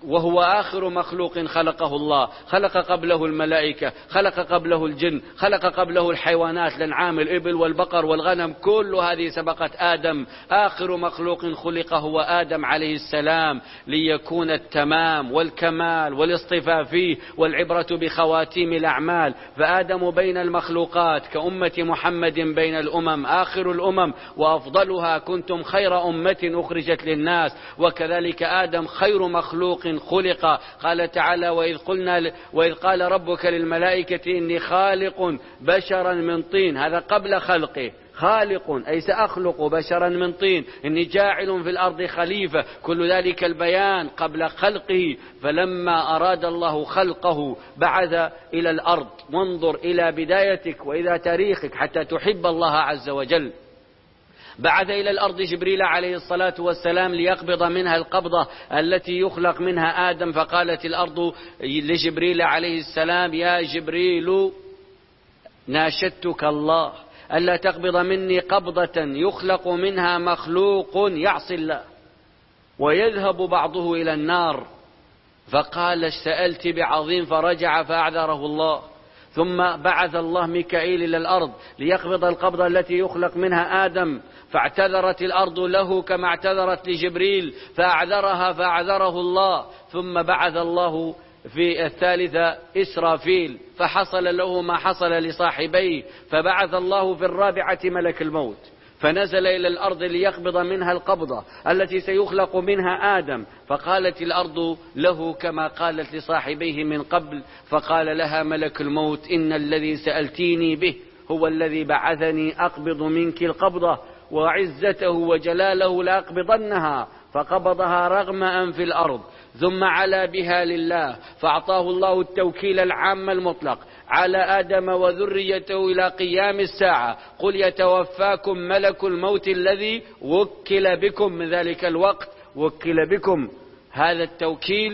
A: وهو آخر مخلوق خلقه الله، خلق قبله الملائكة، خلق قبله الجن، خلق قبله الحيوانات، الأنعام، الإبل والبقر والغنم، كل هذه سبقت آدم. آخر مخلوق خلق هو آدم عليه السلام، ليكون التمام والكمال والاصطفاء فيه والعبرة بخواتيم الأعمال. فآدم بين المخلوقات كأمة محمد بين الأمم، آخر الأمم وأفضلها، كنتم خير أمة أخرجت للناس. وكذلك آدم خير مخلوق خلق. قال تعالى: وإذ قلنا وإذ قال ربك للملائكة إني خالق بشرا من طين. هذا قبل خلقه، خالق أي سأخلق بشرا من طين، إني جاعل في الأرض خليفة، كل ذلك البيان قبل خلقه. فلما أراد الله خلقه بعث إلى الأرض. وانظر إلى بدايتك وإلى تاريخك حتى تحب الله عز وجل. بعث إلى الأرض جبريل عليه الصلاة والسلام ليقبض منها القبضة التي يخلق منها آدم. فقالت الأرض لجبريل عليه السلام: يا جبريل ناشدتك الله ألا تقبض مني قبضة يخلق منها مخلوق يعصي الله ويذهب بعضه إلى النار. فقال: سألت بعظيم، فرجع فأعذره الله. ثم بعث الله ميكائيل إلى الأرض ليقبض القبضة التي يخلق منها آدم، فاعتذرت الأرض له كما اعتذرت لجبريل، فأعذرها فأعذره الله. ثم بعث الله في الثالثة إسرافيل، فحصل له ما حصل لصاحبيه، فبعث الله في الرابعة ملك الموت، فنزل إلى الأرض ليقبض منها القبضة التي سيخلق منها آدم. فقالت الأرض له كما قالت لصاحبيه من قبل، فقال لها ملك الموت: إن الذي سألتيني به هو الذي بعثني أقبض منك القبضة، وعزته وجلاله لأقبضنها. فقبضها رغم أنف الأرض، ثم علا بها لله، فأعطاه الله التوكيل العام المطلق على آدم وذريته إلى قيام الساعة. قل يتوفاكم ملك الموت الذي وكل بكم. من ذلك الوقت وكل بكم هذا التوكيل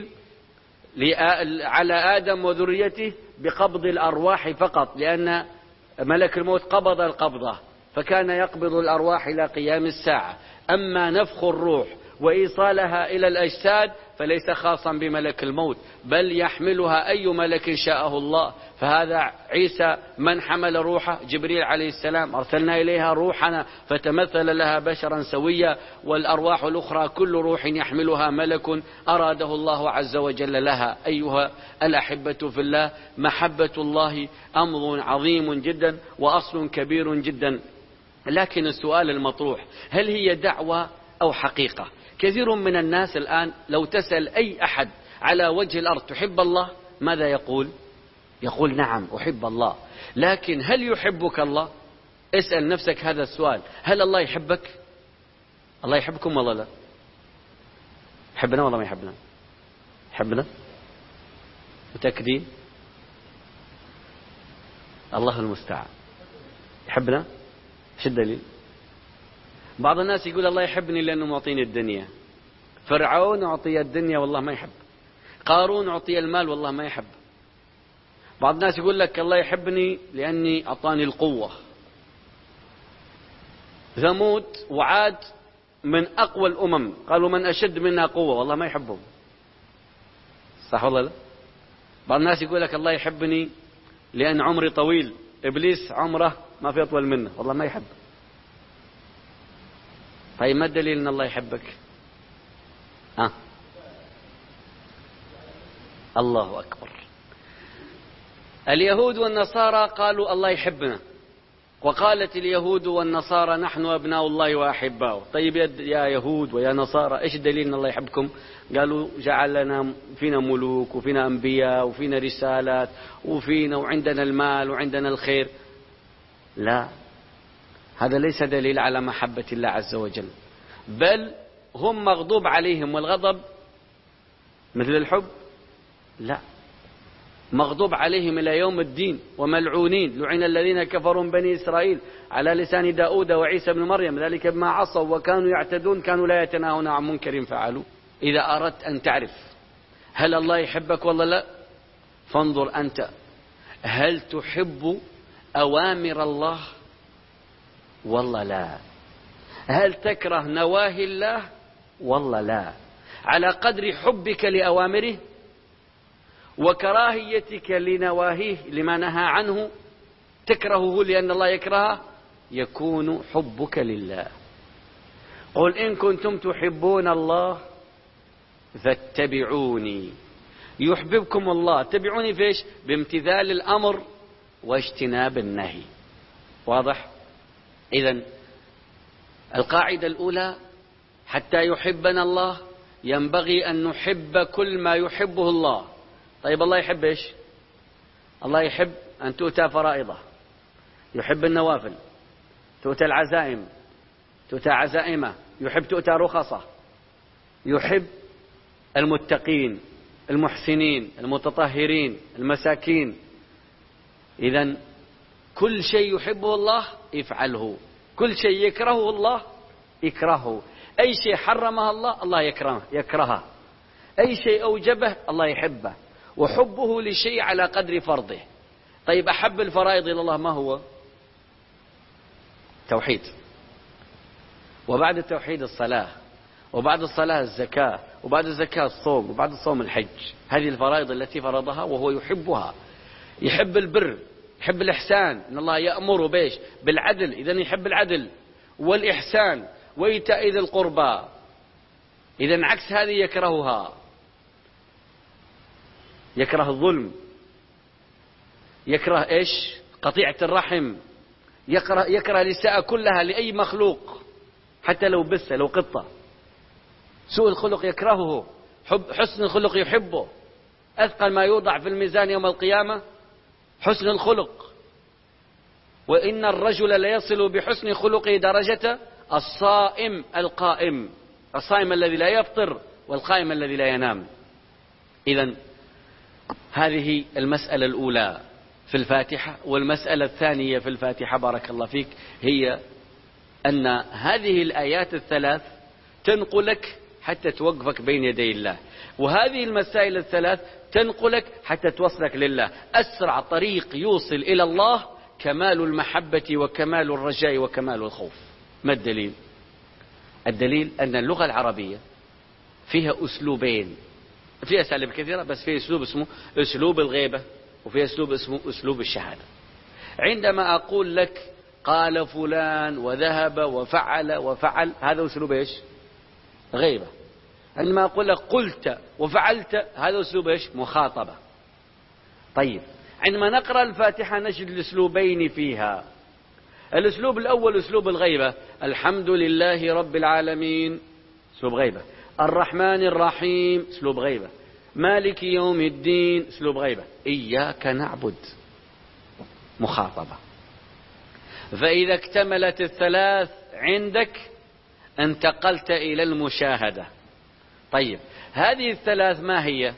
A: على آدم وذريته بقبض الأرواح فقط، لأن ملك الموت قبض القبضة فكان يقبض الأرواح إلى قيام الساعة. أما نفخ الروح وإيصالها إلى الأجساد فليس خاصا بملك الموت، بل يحملها أي ملك شاءه الله. فهذا عيسى من حمل روحه جبريل عليه السلام، أرسلنا إليها روحنا فتمثل لها بشرا سويا. والأرواح الأخرى كل روح يحملها ملك أراده الله عز وجل لها. أيها الأحبة في الله، محبة الله أمر عظيم جدا وأصل كبير جدا. لكن السؤال المطروح: هل هي دعوة أو حقيقة؟ كثير من الناس الآن لو تسأل أي أحد على وجه الأرض: تحب الله؟ ماذا يقول؟ يقول: نعم أحب الله. لكن هل يحبك الله؟ اسأل نفسك هذا السؤال: هل الله يحبك؟ الله يحبكم والله لا؟ يحبنا والله ما يحبنا؟ يحبنا؟ متأكدين؟ الله المستعان. يحبنا؟ ايش الدليل؟ بعض الناس يقول الله يحبني لأنه معطيني الدنيا. فرعون أعطي الدنيا والله ما يحب. قارون أعطي المال والله ما يحب. بعض الناس يقول لك الله يحبني لأني أعطاني القوة. ثمود وعاد من أقوى الأمم، قالوا من أشد منا قوة، والله ما يحبهم. صح والله لا؟ بعض الناس يقول لك الله يحبني لأن عمري طويل، إبليس عمره ما في أطول منه، والله ما يحب. طيب ما الدليل أن الله يحبك؟ ها؟ الله أكبر. اليهود والنصارى قالوا الله يحبنا، وقالت اليهود والنصارى نحن أبناء الله وأحباؤه. طيب يا يهود ويا نصارى إيش الدليل أن الله يحبكم؟ قالوا جعل لنا فينا ملوك وفينا أنبياء وفينا رسالات وفينا وعندنا المال وعندنا الخير. لا، هذا ليس دليل على محبة الله عز وجل، بل هم مغضوب عليهم، والغضب مثل الحب؟ لا، مغضوب عليهم إلى يوم الدين وملعونين. لعن الذين كفروا من بني إسرائيل على لسان داود وعيسى بن مريم ذلك بما عصوا وكانوا يعتدون كانوا لا يتناهون عن منكر فعلوا. إذا أردت أن تعرف هل الله يحبك ولا لا، فانظر أنت هل تحب أوامر الله والله لا؟ هل تكره نواهي الله والله لا؟ على قدر حبك لأوامره وكراهيتك لنواهيه لما نهى عنه، تكرهه لأن الله يكرهه، يكون حبك لله. قل إن كنتم تحبون الله فاتبعوني يحببكم الله. تبعوني فيش؟ بامتثال الأمر واجتناب النهي. واضح؟ إذن القاعدة الأولى: حتى يحبنا الله ينبغي أن نحب كل ما يحبه الله. طيب الله يحب إيش؟ الله يحب أن تؤتى فرائضه، يحب النوافل، تؤتى العزائم، تؤتى عزائمه، يحب تؤتى رخصه، يحب المتقين المحسنين المتطهرين المساكين. إذن كل شيء يحبه الله افعله، كل شيء يكرهه الله يكرهه، أي شيء حرمه الله الله يكرهه يكرهه، أي شيء أوجبه الله يحبه، وحبه لشيء على قدر فرضه. طيب أحب الفرائض إلى الله ما هو؟ توحيد، وبعد التوحيد الصلاة، وبعد الصلاة الزكاة، وبعد الزكاة الصوم، وبعد الصوم الحج. هذه الفرائض التي فرضها وهو يحبها. يحب البر، يحب الإحسان، إن الله يأمر بيش بالعدل، إذن يحب العدل والإحسان وإيتاء ذي القربى. إذن عكس هذه يكرهها، يكره الظلم، يكره إيش؟ قطيعة الرحم، يكره, يكره الإساءة كلها لأي مخلوق حتى لو بث لو قطة. سوء الخلق يكرهه، حب حسن الخلق يحبه. أثقل ما يوضع في الميزان يوم القيامة حسن الخلق. وإن الرجل ليصل بحسن خلقه درجة الصائم القائم، الصائم الذي لا يفطر والقائم الذي لا ينام. إذن هذه المسألة الأولى في الفاتحة. والمسألة الثانية في الفاتحة بارك الله فيك هي أن هذه الآيات الثلاث تنقلك حتى توقفك بين يدي الله، وهذه المسائل الثلاث تنقلك حتى توصلك لله. أسرع طريق يوصل إلى الله كمال المحبة وكمال الرجاء وكمال الخوف. ما الدليل؟ الدليل أن اللغة العربية فيها أسلوبين، فيها أساليب كثيرة، بس فيها أسلوب اسمه أسلوب الغيبة، وفيها أسلوب اسمه أسلوب الشهادة. عندما أقول لك قال فلان وذهب وفعل وفعل، هذا أسلوب إيش؟ غيبة. عندما أقول لك قلت وفعلت، هذا أسلوب إيش؟ مخاطبة. طيب عندما نقرأ الفاتحة نجد الأسلوبين فيها. الأسلوب الأول أسلوب الغيبة، الحمد لله رب العالمين، أسلوب غيبة. الرحمن الرحيم، أسلوب غيبة. مالك يوم الدين، أسلوب غيبة. إياك نعبد، مخاطبة. فإذا اكتملت الثلاث عندك انتقلت إلى المشاهدة. طيب هذه الثلاث ما هي؟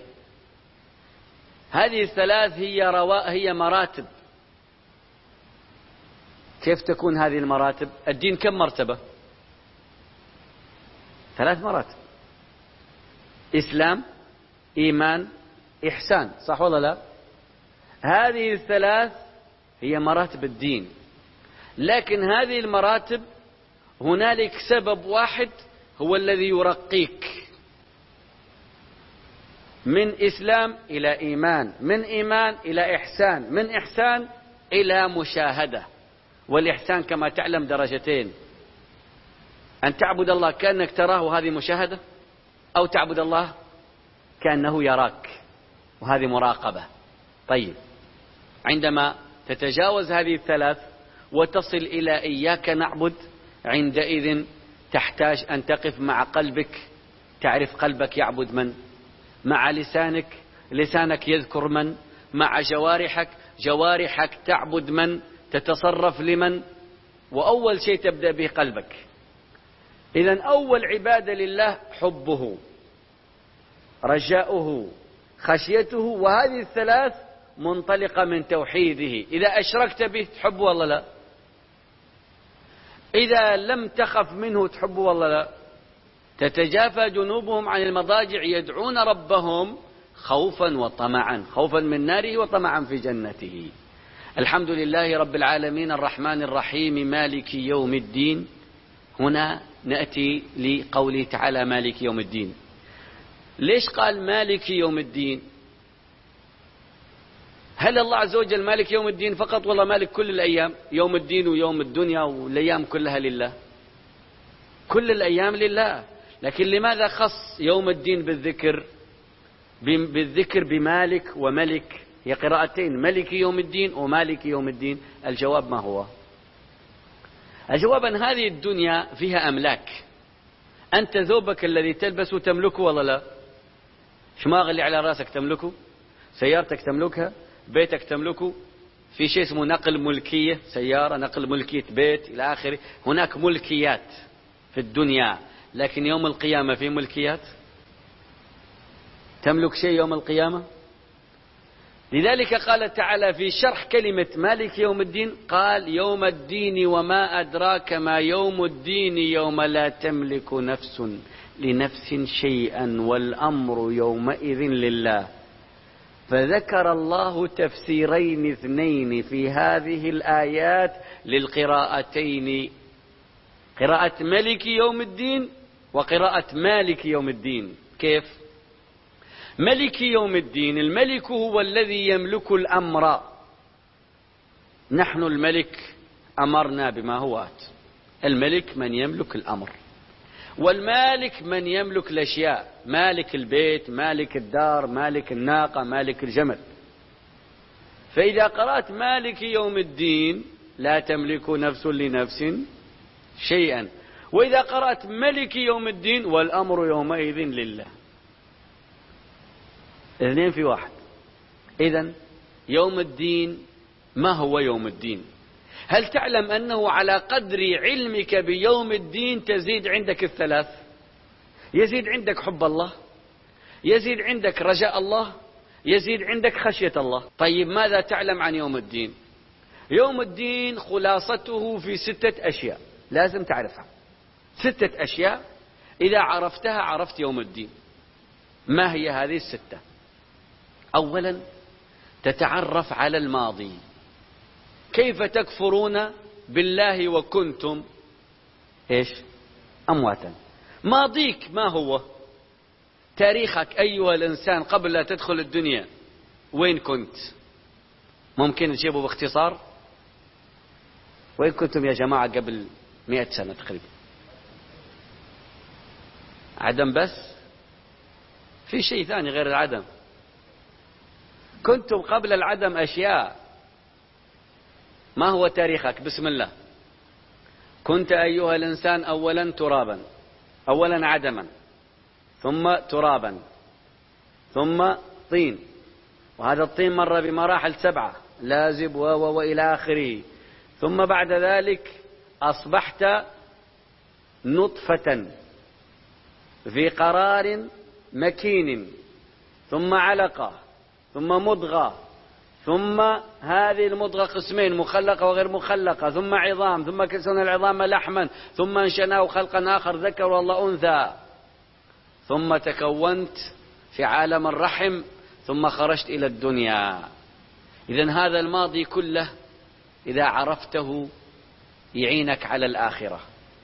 A: هذه الثلاث هي روا... هي مراتب. كيف تكون هذه المراتب؟ الدين كم مرتبة؟ ثلاث مراتب: إسلام، إيمان، إحسان. صح ولا لا؟ هذه الثلاث هي مراتب الدين. لكن هذه المراتب هنالك سبب واحد هو الذي يرقيك من إسلام إلى إيمان، من إيمان إلى إحسان، من إحسان إلى مشاهدة. والإحسان كما تعلم درجتين: أن تعبد الله كأنك تراه وهذه مشاهدة، أو تعبد الله كأنه يراك وهذه مراقبة. طيب عندما تتجاوز هذه الثلاث وتصل إلى إياك نعبد، عندئذ تحتاج أن تقف مع قلبك، تعرف قلبك يعبد من، مع لسانك لسانك يذكر من، مع جوارحك جوارحك تعبد من، تتصرف لمن. وأول شيء تبدأ به قلبك. إذن أول عبادة لله حبه، رجاؤه، خشيته، وهذه الثلاث منطلقة من توحيده. إذا أشركت به تحبه والله لا؟ إذا لم تخف منه تحبه والله لا؟ تتجافى جنوبهم عن المضاجع يدعون ربهم خوفا وطمعا، خوفا من ناره وطمعا في جنته. الحمد لله رب العالمين الرحمن الرحيم مالك يوم الدين. هنا نأتي لقوله تعالى مالك يوم الدين. ليش قال مالك يوم الدين؟ هل الله عز وجل مالك يوم الدين فقط، والله مالك كل الأيام؟ يوم الدين ويوم الدنيا والأيام كلها لله، كل الأيام لله. لكن لماذا خص يوم الدين بالذكر بالذكر بمالك وملك؟ هي قراءتين، ملك يوم الدين ومالك يوم الدين. الجواب ما هو؟ الجواب أن هذه الدنيا فيها أملاك. أنت ثوبك الذي تلبسه تملكه ولا لا؟ شماغ اللي على رأسك تملكه، سيارتك تملكها، بيتك تملكه. في شيء اسمه نقل ملكية، سيارة، نقل ملكية بيت إلى آخره. هناك ملكيات في الدنيا، لكن يوم القيامة في ملكيات؟ تملك شيء يوم القيامة؟ لذلك قال تعالى في شرح كلمة مالك يوم الدين، قال يوم الدين وما أدراك ما يوم الدين يوم لا تملك نفس لنفس شيئا والأمر يومئذ لله. فذكر الله تفسيرين اثنين في هذه الآيات للقراءتين، قراءة ملك يوم الدين وقراءة مالك يوم الدين. كيف؟ ملك يوم الدين، الملك هو الذي يملك الأمر، نحن الملك أمرنا بما هو آت. الملك من يملك الأمر، والمالك من يملك الأشياء، مالك البيت، مالك الدار، مالك الناقة، مالك الجمل. فإذا قرأت مالك يوم الدين لا تملك نفس لنفس شيئا، وإذا قرأت ملك يوم الدين والأمر يومئذ لله، اثنين في واحد. إذن يوم الدين ما هو يوم الدين؟ هل تعلم أنه على قدر علمك بيوم الدين تزيد عندك الثلاث؟ يزيد عندك حب الله، يزيد عندك رجاء الله، يزيد عندك خشية الله. طيب ماذا تعلم عن يوم الدين؟ يوم الدين خلاصته في ستة أشياء لازم تعرفها، ستة أشياء إذا عرفتها عرفت يوم الدين. ما هي هذه الستة؟ أولا تتعرف على الماضي، كيف تكفرون بالله وكنتم إيش؟ أمواتا. ماضيك ما هو؟ تاريخك أيها الإنسان قبل لا تدخل الدنيا وين كنت؟ ممكن تجيبه باختصار؟ وين كنتم يا جماعة قبل مئة سنة تقريبا؟ عدم بس؟ في شيء ثاني غير العدم؟ كنتم قبل العدم أشياء. ما هو تاريخك؟ بسم الله. كنت أيها الإنسان أولا ترابا، أولا عدما، ثم ترابا، ثم طين، وهذا الطين مر بمراحل سبعة، لازب و وإلى آخره. ثم بعد ذلك أصبحت نطفة في قرار مكين، ثم علقة، ثم مضغة، ثم هذه المضغة قسمين، مخلقة وغير مخلقة، ثم عظام، ثم كسونا العظام لحما، ثم انشناه خلقا آخر ذكر والله أنثى، ثم تكونت في عالم الرحم، ثم خرجت إلى الدنيا. إذن هذا الماضي كله إذا عرفته يعينك على الآخرة.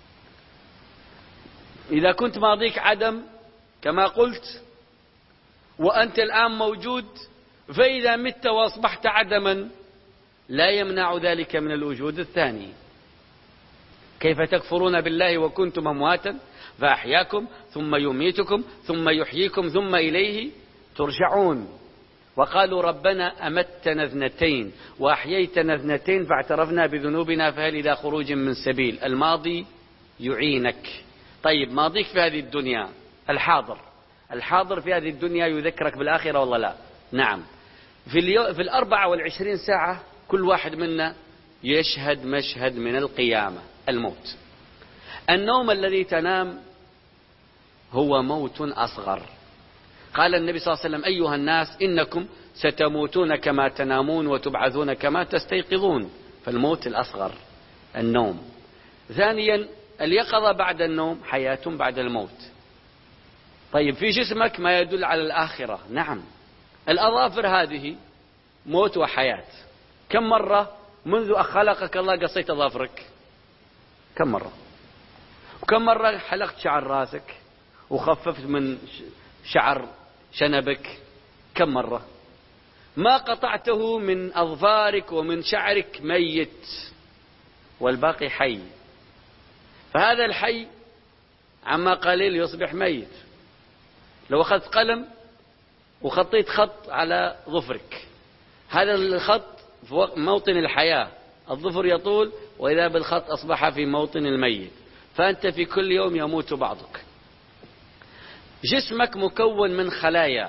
A: إذا كنت ماضيك عدم كما قلت وأنت الآن موجود، فإذا مت وأصبحت عدما لا يمنع ذلك من الوجود الثاني. كيف تكفرون بالله وكنتم أمواتا فأحياكم ثم يميتكم ثم يحييكم ثم إليه ترجعون. وقالوا ربنا أمتنا اثنتين وأحييتنا اثنتين فاعترفنا بذنوبنا فهل إلى خروج من سبيل. الماضي يعينك. طيب ماضيك في هذه الدنيا، الحاضر الحاضر في هذه الدنيا يذكرك بالآخرة والله لا؟ نعم. في, اليو... في الأربعة والعشرين ساعة كل واحد منا يشهد مشهد من القيامة، الموت. النوم الذي تنام هو موت أصغر. قال النبي صلى الله عليه وسلم أيها الناس إنكم ستموتون كما تنامون وتبعثون كما تستيقظون. فالموت الأصغر النوم. ثانيا اليقظة بعد النوم حياة بعد الموت. طيب في جسمك ما يدل على الآخرة. نعم. الأظافر هذه موت وحياة. كم مرة منذ خلقك الله قصيت أظافرك؟ كم مرة؟ وكم مرة حلقت شعر راسك وخففت من شعر شنبك كم مرة؟ ما قطعته من أظفارك ومن شعرك ميت والباقي حي. فهذا الحي عما قليل يصبح ميت. لو أخذت قلم وخطيت خط على ظفرك، هذا الخط في موطن الحياة، الظفر يطول وإذا بالخط أصبح في موطن الميت. فأنت في كل يوم يموت بعضك. جسمك مكون من خلايا،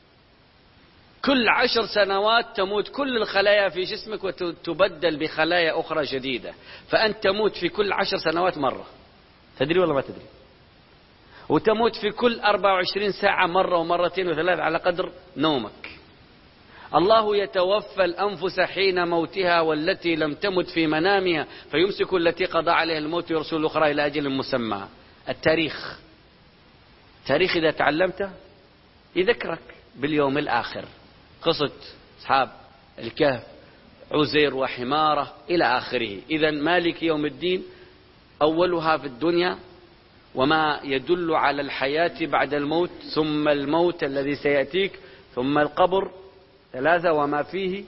A: كل عشر سنوات تموت كل الخلايا في جسمك وتبدل بخلايا أخرى جديدة. فأنت تموت في كل عشر سنوات مرة، تدري ولا ما تدري؟ وتموت في كل أربعة وعشرين ساعة مرة ومرتين وثلاث على قدر نومك. الله يتوفى الأنفس حين موتها والتي لم تمت في منامها فيمسك التي قضى عليها الموت ويرسل الأخرى إلى أجل مسمى. التاريخ، التاريخ إذا تعلمته يذكرك باليوم الآخر، قصة أصحاب الكهف، عزير وحمارة إلى آخره. إذا مالك يوم الدين أولها في الدنيا وما يدل على الحياة بعد الموت، ثم الموت الذي سيأتيك، ثم القبر ثلاثة وما فيه،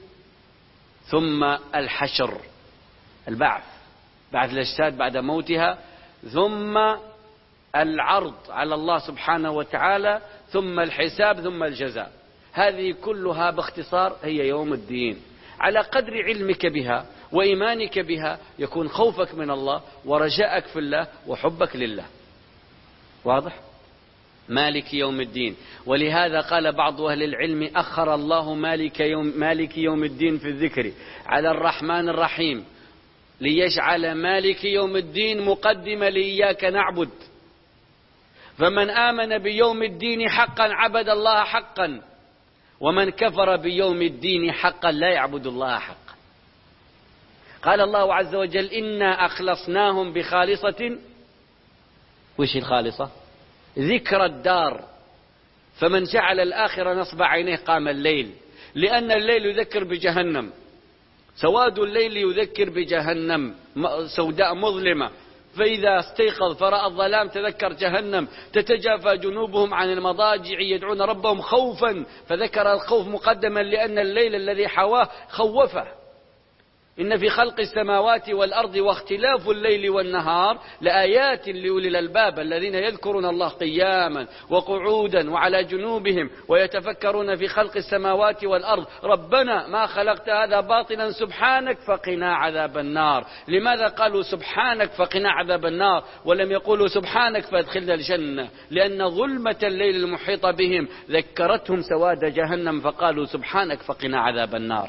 A: ثم الحشر البعث بعد الأجساد بعد موتها، ثم العرض على الله سبحانه وتعالى، ثم الحساب، ثم الجزاء. هذه كلها باختصار هي يوم الدين. على قدر علمك بها وإيمانك بها يكون خوفك من الله ورجاءك في الله وحبك لله. واضح؟ مالك يوم الدين. ولهذا قال بعض أهل العلم أخر الله مالك يوم, مالك يوم الدين في الذكر على الرحمن الرحيم ليجعل مالك يوم الدين مقدمة لإياك نعبد. فمن آمن بيوم الدين حقا عبد الله حقا، ومن كفر بيوم الدين حقا لا يعبد الله حقا. قال الله عز وجل إنا أخلصناهم بخالصة، وش الخالصة؟ ذكر الدار. فمن جعل الآخرة نصب عينيه قام الليل، لأن الليل يذكر بجهنم، سواد الليل يذكر بجهنم سوداء مظلمة، فإذا استيقظ فرأى الظلام تذكر جهنم، تتجافى جنوبهم عن المضاجع يدعون ربهم خوفا، فذكر الخوف مقدما لأن الليل الذي حواه خوفه. إن في خلق السماوات والأرض واختلاف الليل والنهار لآيات لأولي الألباب الذين يذكرون الله قياما وقعودا وعلى جنوبهم ويتفكرون في خلق السماوات والأرض ربنا ما خلقت هذا باطلا سبحانك فقنا عذاب النار. لماذا قالوا سبحانك فقنا عذاب النار ولم يقولوا سبحانك فادخلنا الجنة؟ لأن ظلمة الليل المحيطة بهم ذكرتهم سواد جهنم فقالوا سبحانك فقنا عذاب النار.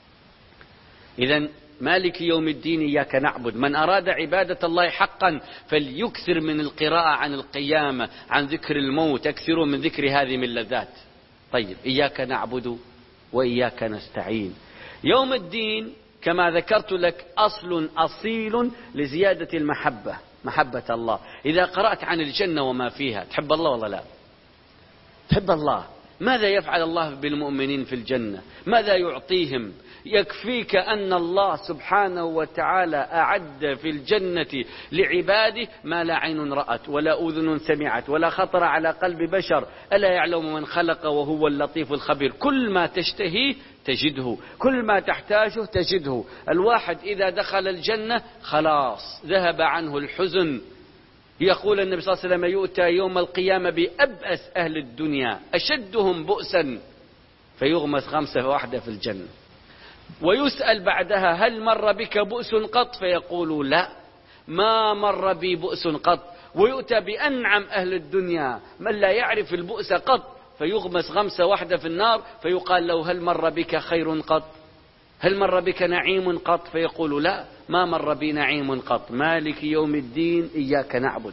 A: إذن مالك يوم الدين إياك نعبد. من أراد عبادة الله حقا فليكثر من القراءة عن القيامة، عن ذكر الموت، أكثروا من ذكر هذه من اللذات. طيب، إياك نعبد وإياك نستعين. يوم الدين كما ذكرت لك أصل أصيل لزيادة المحبة، محبة الله. إذا قرأت عن الجنة وما فيها تحب الله ولا لا؟ تحب الله. ماذا يفعل الله بالمؤمنين في الجنة؟ ماذا يعطيهم؟ يكفيك أن الله سبحانه وتعالى أعد في الجنة لعباده ما لا عين رأت ولا أذن سمعت ولا خطر على قلب بشر. ألا يعلم من خلق وهو اللطيف الخبير. كل ما تشتهيه تجده، كل ما تحتاجه تجده. الواحد إذا دخل الجنة خلاص ذهب عنه الحزن. يقول النبي صلى الله عليه وسلم يؤتى يوم القيامة بأبأس أهل الدنيا أشدهم بؤسا فيغمس غمسة واحدة في الجنة، ويسأل بعدها هل مر بك بؤس قط؟ فيقول لا ما مر بي بؤس قط. ويؤتى بأنعم أهل الدنيا من لا يعرف البؤس قط فيغمس غمسة واحدة في النار، فيقال له هل مر بك خير قط؟ هل مر بك نعيم قط؟ فيقول لا ما مر بي نعيم قط. مالك يوم الدين إياك نعبد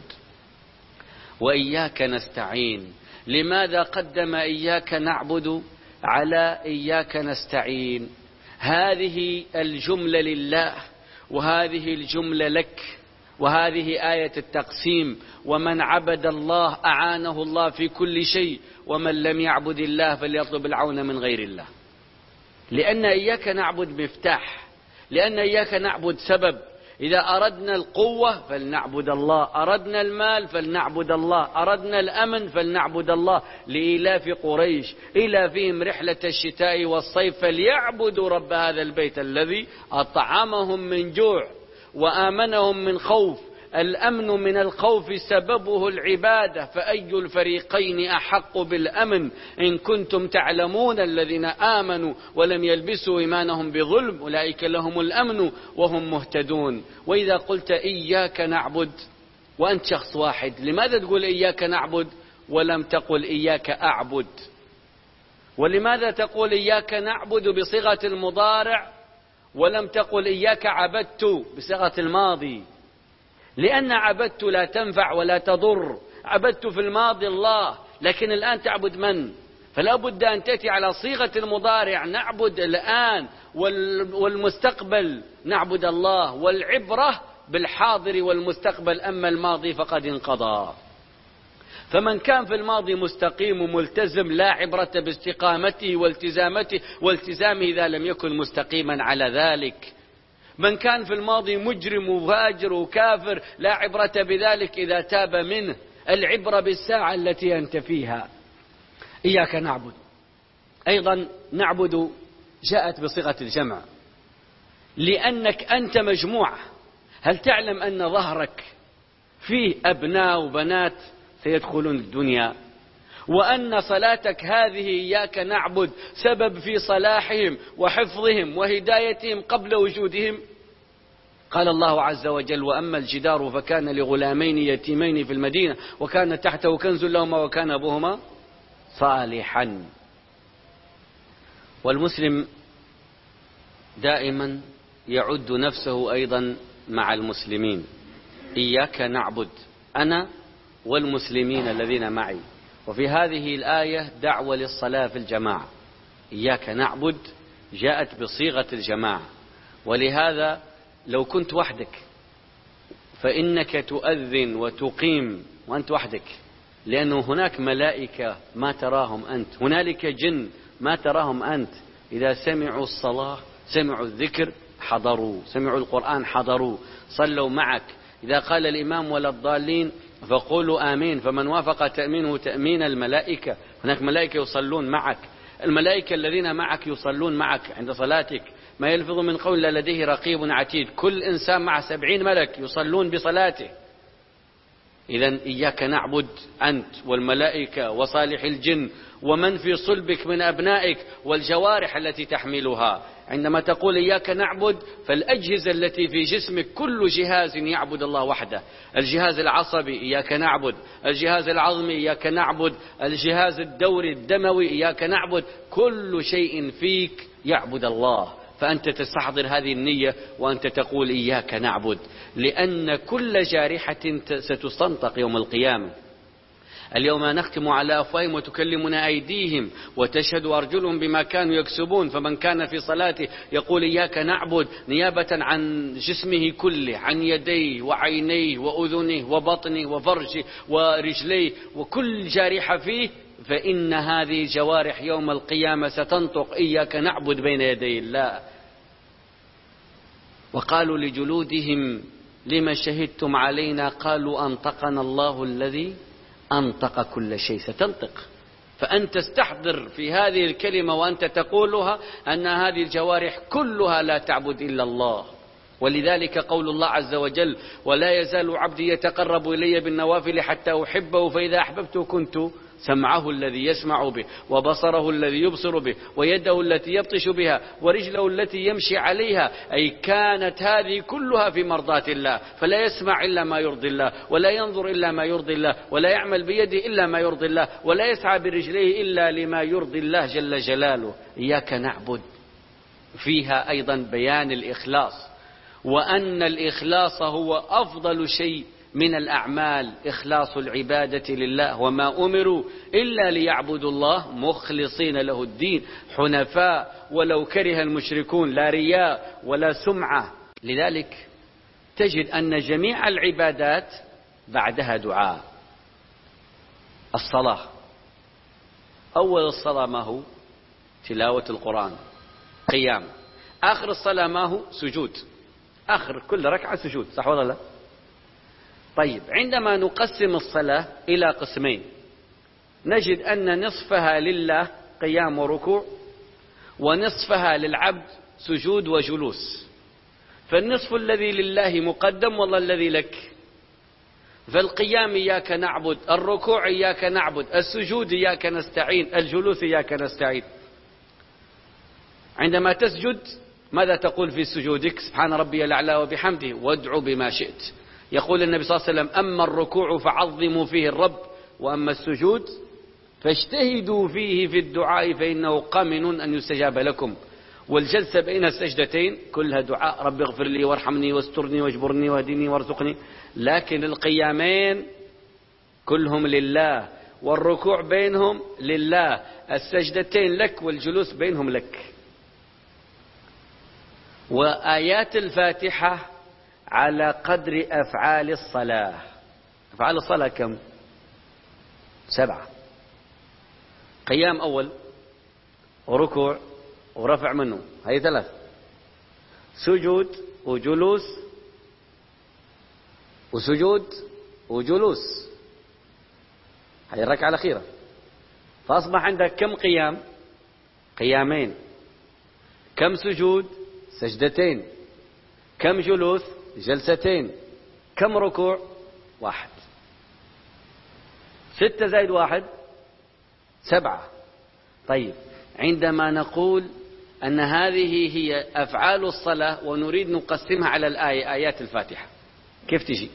A: وإياك نستعين. لماذا قدم إياك نعبد على إياك نستعين؟ هذه الجملة لله وهذه الجملة لك، وهذه آية التقسيم. ومن عبد الله أعانه الله في كل شيء، ومن لم يعبد الله فليطلب العون من غير الله. لأن إياك نعبد مفتاح، لأن إياك نعبد سبب، إذا أردنا القوة فلنعبد الله، أردنا المال فلنعبد الله، أردنا الأمن فلنعبد الله. لإيلاف قريش إيلافهم رحلة الشتاء والصيف فليعبدوا رب هذا البيت الذي أطعمهم من جوع وآمنهم من خوف. الأمن من الخوف سببه العبادة، فأي الفريقين أحق بالأمن إن كنتم تعلمون. الذين آمنوا ولم يلبسوا إيمانهم بظلم أولئك لهم الأمن وهم مهتدون. وإذا قلت إياك نعبد وأنت شخص واحد، لماذا تقول إياك نعبد ولم تقل إياك أعبد؟ ولماذا تقول إياك نعبد بصيغة المضارع ولم تقل إياك عبدت بصيغة الماضي؟ لأن عبدت لا تنفع ولا تضر. عبدت في الماضي الله، لكن الآن تعبد من؟ فلا بد أن تأتي على صيغة المضارع، نعبد الآن، والمستقبل نعبد الله، والعبرة بالحاضر والمستقبل، أما الماضي فقد انقضى. فمن كان في الماضي مستقيم وملتزم لا عبرة باستقامته والتزامته والتزامه إذا لم يكن مستقيما على ذلك. من كان في الماضي مجرم وفاجر وكافر لا عبرة بذلك إذا تاب منه. العبرة بالساعة التي أنت فيها. إياك نعبد أيضا، نعبد جاءت بصيغة الجمع لأنك أنت مجموعة. هل تعلم أن ظهرك فيه أبناء وبنات سيدخلون الدنيا، وأن صلاتك هذه إياك نعبد سبب في صلاحهم وحفظهم وهدايتهم قبل وجودهم؟ قال الله عز وجل: وأما الجدار فكان لغلامين يتيمين في المدينة وكان تحته كنز لهما وكان أبوهما صالحا. والمسلم دائما يعد نفسه أيضا مع المسلمين. إياك نعبد أنا والمسلمين الذين معي. وفي هذه الآية دعوة للصلاة في الجماعة. إياك نعبد جاءت بصيغة الجماعة، ولهذا لو كنت وحدك فإنك تؤذن وتقيم وأنت وحدك، لأنه هناك ملائكة ما تراهم أنت، هنالك جن ما تراهم أنت. إذا سمعوا الصلاة سمعوا الذكر حضروا، سمعوا القرآن حضروا، صلوا معك. إذا قال الإمام ولا الضالين فقولوا آمين، فمن وافق تأمينه تأمين الملائكة. هناك ملائكة يصلون معك، الملائكة الذين معك يصلون معك عند صلاتك. ما يلفظ من قول إلا لديه رقيب عتيد. كل إنسان مع سبعين ملك يصلون بصلاته. إذن إياك نعبد أنت والملائكة وصالح الجن ومن في صلبك من أبنائك والجوارح التي تحملها. عندما تقول إياك نعبد فالأجهزة التي في جسمك كل جهاز يعبد الله وحده. الجهاز العصبي إياك نعبد، الجهاز العظمي إياك نعبد، الجهاز الدوري الدموي إياك نعبد، كل شيء فيك يعبد الله. فأنت تستحضر هذه النية وأنت تقول إياك نعبد، لأن كل جارحة ستستنطق يوم القيامة. اليوم نختم على أفواههم وتكلمنا أيديهم وتشهد أرجلهم بما كانوا يكسبون. فمن كان في صلاته يقول إياك نعبد نيابة عن جسمه كله، عن يديه وعينيه وأذنه وبطنه وفرجه ورجليه وكل جارحة فيه، فإن هذه الجوارح يوم القيامة ستنطق إياك نعبد بين يدي الله. وقالوا لجلودهم لما شهدتم علينا قالوا أنطقنا الله الذي أنطق كل شيء. ستنطق. فأنت استحضر في هذه الكلمة وأنت تقولها أن هذه الجوارح كلها لا تعبد إلا الله. ولذلك قول الله عز وجل: ولا يزال عبدي يتقرب إلي بالنوافل حتى أحبه فإذا أحببته كنت سمعه الذي يسمع به وبصره الذي يبصر به ويده التي يبطش بها ورجله التي يمشي عليها. أي كانت هذه كلها في مرضاة الله، فلا يسمع إلا ما يرضي الله، ولا ينظر إلا ما يرضي الله، ولا يعمل بيده إلا ما يرضي الله، ولا يسعى برجليه إلا لما يرضي الله جل جلاله. إياك نعبد فيها أيضا بيان الإخلاص، وأن الإخلاص هو أفضل شيء من الأعمال. إخلاص العبادة لله، وما أمروا إلا ليعبدوا الله مخلصين له الدين حنفاء ولو كره المشركون، لا رياء ولا سمعة. لذلك تجد أن جميع العبادات بعدها دعاء. الصلاة أول الصلاة ما هو؟ تلاوة القرآن، قيام. آخر الصلاة ما هو؟ سجود. آخر كل ركعة سجود، صح ولا لا؟ طيب عندما نقسم الصلاة إلى قسمين نجد أن نصفها لله قيام وركوع، ونصفها للعبد سجود وجلوس. فالنصف الذي لله مقدم والله الذي لك. فالقيام إياك نعبد، الركوع إياك نعبد، السجود إياك نستعين، الجلوس إياك نستعين. عندما تسجد ماذا تقول في سجودك؟ سبحان ربي الأعلى وبحمده وادعو بما شئت. يقول النبي صلى الله عليه وسلم: أما الركوع فعظموا فيه الرب، وأما السجود فاجتهدوا فيه في الدعاء فإنه قمن أن يستجاب لكم. والجلسة بين السجدتين كلها دعاء: رب اغفر لي وارحمني واسترني واجبرني واهدني وارزقني. لكن القيامين كلهم لله، والركوع بينهم لله، السجدتين لك والجلوس بينهم لك. وآيات الفاتحة على قدر أفعال الصلاة. أفعال الصلاة كم؟ سبعة. قيام أول، وركوع، ورفع منه، هذه ثلاث. سجود وجلوس وسجود وجلوس، هذه الركعة الأخيرة. فأصبح عندك كم قيام؟ قيامين. كم سجود؟ سجدتين. كم جلوس؟ جلستين. كم ركوع؟ واحد. ستة زائد واحد سبعة. طيب عندما نقول أن هذه هي أفعال الصلاة ونريد نقسمها على الآية، آيات الفاتحة، كيف تجي؟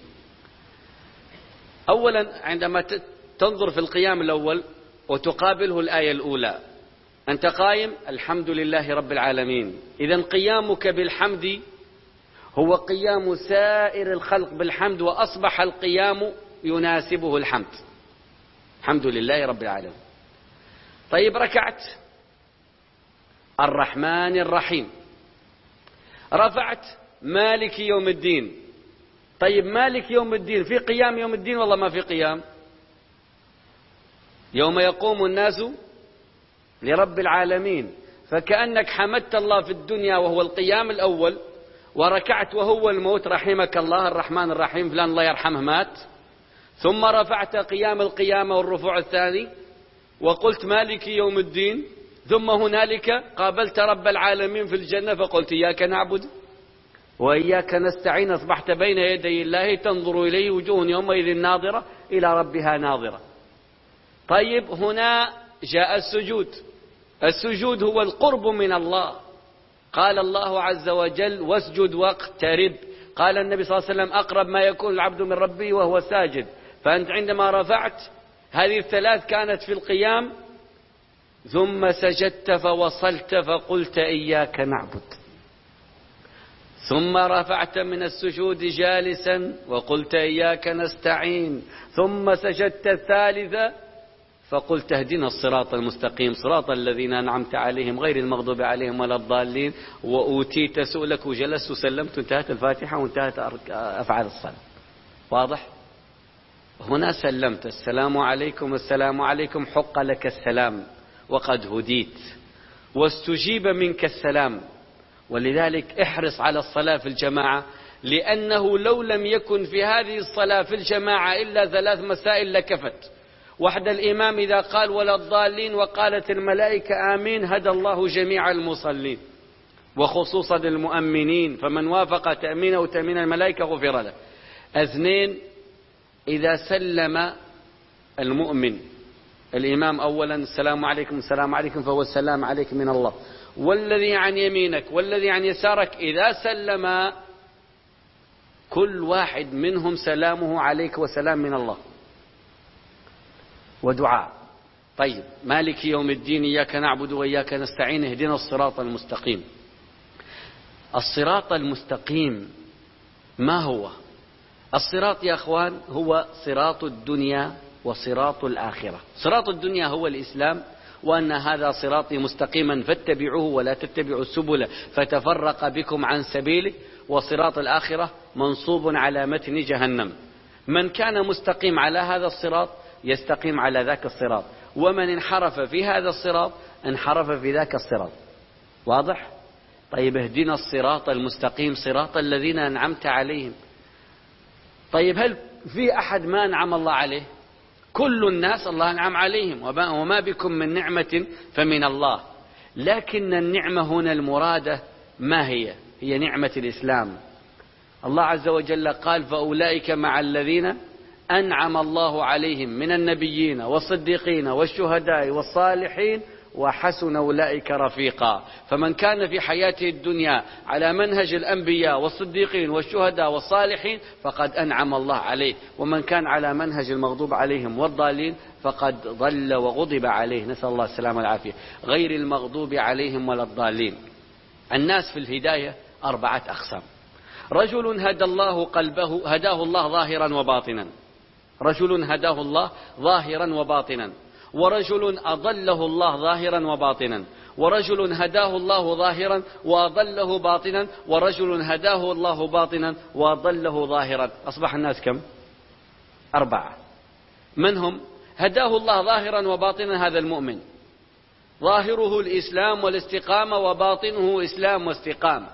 A: أولا عندما تنظر في القيام الأول وتقابله الآية الأولى، أنت قائم الحمد لله رب العالمين. إذن قيامك بالحمد هو قيام سائر الخلق بالحمد، وأصبح القيام يناسبه الحمد، الحمد لله رب العالمين. طيب ركعت الرحمن الرحيم، رفعت مالك يوم الدين. طيب مالك يوم الدين في قيام يوم الدين والله ما في قيام؟ يوم يقوم الناس لرب العالمين. فكأنك حمدت الله في الدنيا وهو القيام الأول، وركعت وهو الموت، رحمك الله الرحمن الرحيم، فلان الله يرحمه مات. ثم رفعت قيام القيامة والرفوع الثاني وقلت مالك يوم الدين. ثم هنالك قابلت رب العالمين في الجنة فقلت إياك نعبد وإياك نستعين. أصبحت بين يدي الله تنظر إليه وجوه يومئذ ناظرة إلى ربها ناظرة. طيب هنا جاء السجود. السجود هو القرب من الله. قال الله عز وجل: واسجد واقترب. قال النبي صلى الله عليه وسلم: أقرب ما يكون العبد من ربه وهو ساجد. فأنت عندما رفعت هذه الثلاث كانت في القيام، ثم سجدت فوصلت فقلت إياك نعبد. ثم رفعت من السجود جالسا وقلت إياك نستعين. ثم سجدت الثالثة فقلت اهدنا الصراط المستقيم صراط الذين أنعمت عليهم غير المغضوب عليهم ولا الضالين. وأوتيت سؤلك وجلست وسلمت، انتهت الفاتحة وانتهت أفعال الصلاة. واضح؟ هنا سلمت السلام عليكم السلام عليكم، حق لك السلام وقد هديت واستجيب منك السلام. ولذلك احرص على الصلاة في الجماعة، لأنه لو لم يكن في هذه الصلاة في الجماعة إلا ثلاث مسائل لكفت. وحد الإمام إذا قال ولا الضالين وقالت الملائكة آمين هدى الله جميع المصلين، وخصوصا المؤمنين، فمن وافق تأمين أو تأمين الملائكة غفر له. اثنين، إذا سلم المؤمن الإمام أولا السلام عليكم السلام عليكم فهو السلام عليك من الله، والذي عن يمينك والذي عن يسارك إذا سلم كل واحد منهم سلامه عليك وسلام من الله ودعاء. طيب مالك يوم الدين إياك نعبد وإياك نستعين اهدنا الصراط المستقيم. الصراط المستقيم ما هو؟ الصراط يا أخوان هو صراط الدنيا وصراط الآخرة. صراط الدنيا هو الإسلام، وأن هذا صراطي مستقيما فاتبعوه ولا تتبعوا السبل فتفرق بكم عن سبيله. وصراط الآخرة منصوب على متن جهنم. من كان مستقيم على هذا الصراط يستقيم على ذاك الصراط، ومن انحرف في هذا الصراط انحرف في ذاك الصراط. واضح؟ طيب اهدنا الصراط المستقيم صراط الذين أنعمت عليهم. طيب هل في أحد ما أنعم الله عليه؟ كل الناس الله أنعم عليهم، وما بكم من نعمة فمن الله. لكن النعمة هنا المرادة ما هي؟ هي نعمة الإسلام. الله عز وجل قال فأولئك مع الذين أنعم الله عليهم من النبيين والصديقين والشهداء والصالحين وحسن أولئك رفيقا. فمن كان في حياته الدنيا على منهج الأنبياء والصديقين والشهداء والصالحين فقد أنعم الله عليه، ومن كان على منهج المغضوب عليهم والضالين فقد ضل وغضب عليه، نسأل الله السلامة والعافية. غير المغضوب عليهم ولا الضالين. الناس في الهداية أربعة أقسام: رجل هدى الله قلبه هداه الله ظاهرا وباطنا، رجل هداه الله ظاهرا وباطنا، ورجل أضله الله ظاهرا وباطنا، ورجل هداه الله ظاهرا وأضله باطنا، ورجل هداه الله باطنا وأضله ظاهرا. أصبح الناس كم؟ أربعة. من هم؟ هداه الله ظاهرا وباطنا، هذا المؤمن، ظاهره الإسلام والاستقامة وباطنه إسلام واستقامة.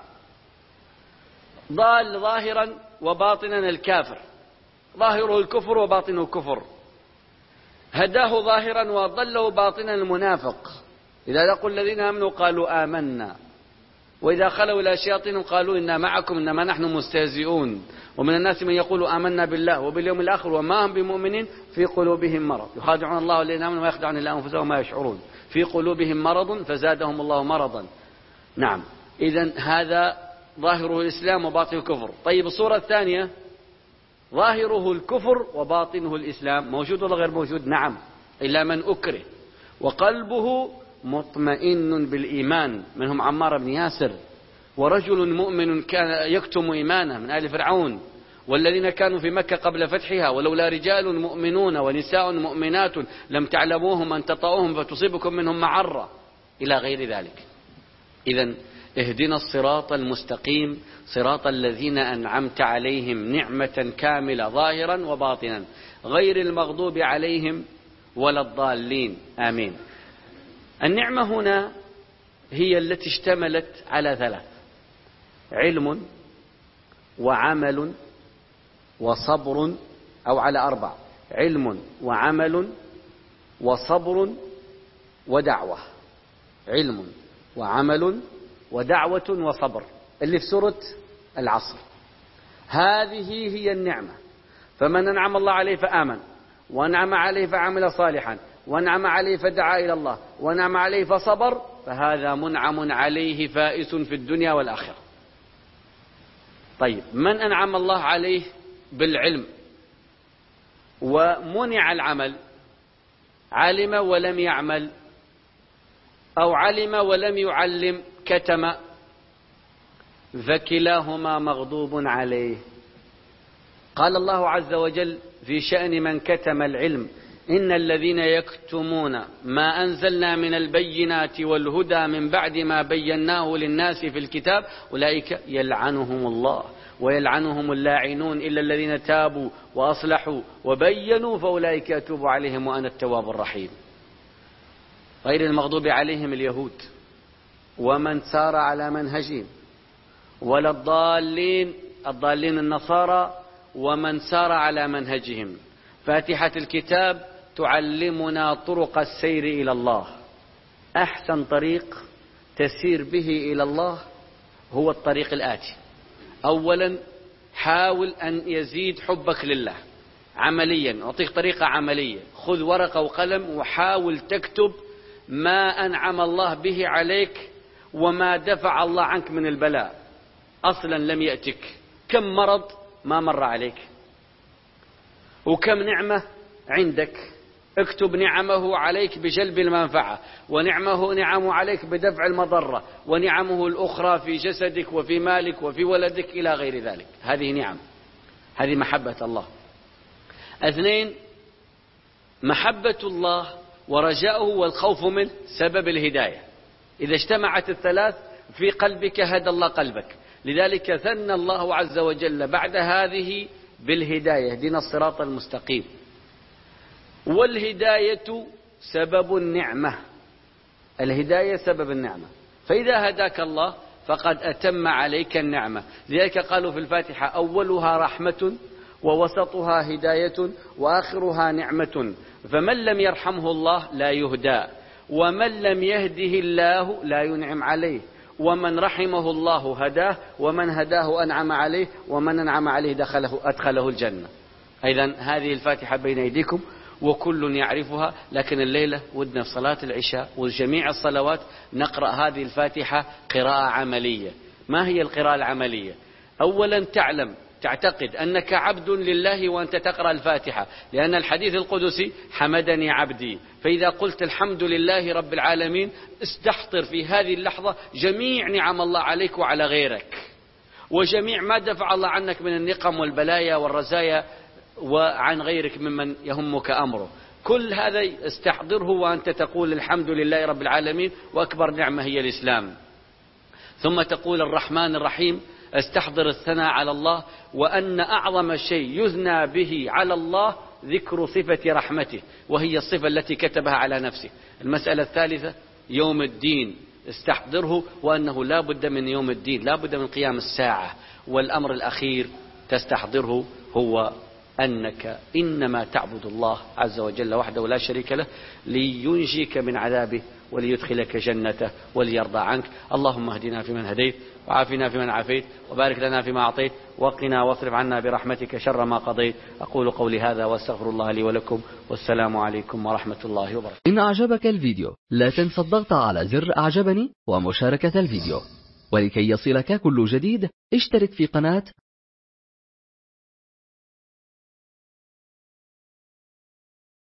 A: ضال ظاهرا وباطنا الكافر، ظاهره الكفر وباطنه الكفر. هداه ظاهرا وضله باطنا المنافق، إذا لقوا الذين آمنوا قالوا آمنا، وإذا خلوا إلى شياطينهم قالوا إنا معكم إنما نحن مستهزئون. ومن الناس من يقول آمنا بالله وباليوم الآخر وما هم بمؤمنين، في قلوبهم مرض يخادعون الله والذين آمنوا ويخدعون إلا أنفسهم وما يشعرون، في قلوبهم مرض فزادهم الله مرضا. نعم، إذن هذا ظاهره الإسلام وباطنه الكفر. طيب الصورة الثانية، ظاهره الكفر وباطنه الإسلام، موجود ولا غير موجود؟ نعم، إلا من أكره وقلبه مطمئن بالإيمان، منهم عمار بن ياسر. ورجل مؤمن كان يكتم إيمانه من آل فرعون، والذين كانوا في مكة قبل فتحها ولولا رجال مؤمنون ونساء مؤمنات لم تعلموهم أن تطؤوهم فتصيبكم منهم معرة، إلى غير ذلك. إذن اهدنا الصراط المستقيم صراط الذين أنعمت عليهم نعمة كاملة ظاهرا وباطنا غير المغضوب عليهم ولا الضالين، آمين. النعمة هنا هي التي اشتملت على ثلاث: علم وعمل وصبر، أو على أربع: علم وعمل وصبر ودعوة. علم وعمل ودعوة وصبر، اللي في سورة العصر. هذه هي النعمة. فمن أنعم الله عليه فآمن، وأنعم عليه فعمل صالحا، وأنعم عليه فدعا إلى الله، وأنعم عليه فصبر، فهذا منعم عليه فائز في الدنيا والآخرة. طيب، من أنعم الله عليه بالعلم ومنع العمل، علم ولم يعمل، أو علم ولم يعلم كتم، فكلاهما مغضوب عليه. قال الله عز وجل في شأن من كتم العلم: إن الذين يكتمون ما أنزلنا من البينات والهدى من بعد ما بيناه للناس في الكتاب أولئك يلعنهم الله ويلعنهم اللاعنون إلا الذين تابوا وأصلحوا وبينوا فأولئك أتوب عليهم وأنا التواب الرحيم. غير المغضوب عليهم اليهود ومن سار على منهجهم، ولا الضالين الضالين النصارى ومن سار على منهجهم. فاتحة الكتاب تعلمنا طرق السير إلى الله. أحسن طريق تسير به إلى الله هو الطريق الآتي: أولا حاول أن يزيد حبك لله عمليا. أعطيك طريقة عملية: خذ ورقة وقلم وحاول تكتب ما أنعم الله به عليك وما دفع الله عنك من البلاء. أصلا لم يأتك كم مرض ما مر عليك، وكم نعمة عندك. اكتب نعمه عليك بجلب المنفعة، ونعمه نعمه عليك بدفع المضرة، ونعمه الأخرى في جسدك وفي مالك وفي ولدك إلى غير ذلك. هذه نعم، هذه محبة الله. اثنين، محبة الله ورجاؤه والخوف منه سبب الهداية. إذا اجتمعت الثلاث في قلبك هدى الله قلبك. لذلك ثنى الله عز وجل بعد هذه بالهداية: اهدنا الصراط المستقيم. والهداية سبب النعمة، الهداية سبب النعمة. فإذا هداك الله فقد أتم عليك النعمة. لذلك قالوا في الفاتحة أولها رحمة ووسطها هداية وآخرها نعمة، فمن لم يرحمه الله لا يهدى، ومن لم يهده الله لا ينعم عليه، ومن رحمه الله هداه، ومن هداه أنعم عليه، ومن أنعم عليه دخله أدخله الجنة. أيضا هذه الفاتحة بين أيديكم وكل يعرفها، لكن الليلة ودنا في صلاة العشاء وجميع الصلوات نقرأ هذه الفاتحة قراءة عملية. ما هي القراءة العملية؟ أولا تعلم تعتقد أنك عبد لله وأنت تقرأ الفاتحة، لأن الحديث القدسي حمدني عبدي، فإذا قلت الحمد لله رب العالمين استحضر في هذه اللحظة جميع نعم الله عليك وعلى غيرك، وجميع ما دفع الله عنك من النقم والبلايا والرزايا وعن غيرك ممن يهمك أمره. كل هذا استحضره وأنت تقول الحمد لله رب العالمين، وأكبر نعمة هي الإسلام. ثم تقول الرحمن الرحيم، استحضر الثناء على الله، وأن أعظم شيء يثنى به على الله ذكر صفة رحمته، وهي الصفة التي كتبها على نفسه. المسألة الثالثة يوم الدين، استحضره وأنه لا بد من يوم الدين، لا بد من قيام الساعة. والأمر الأخير تستحضره هو أنك إنما تعبد الله عز وجل وحده لا شريك له لينجيك من عذابه وليدخلك جنته وليرضى عنك. اللهم اهدنا فيمن هديت، وعافنا فيمن عافيت، وبارك لنا فيما أعطيت، وقنا واصرف عنا برحمتك شر ما قضيت. أقول قولي هذا واستغفر الله لي ولكم، والسلام عليكم ورحمة الله وبركاته.
B: إن أعجبك الفيديو لا تنسى الضغط على زر أعجبني ومشاركة الفيديو، ولكي يصلك كل جديد اشترك في قناة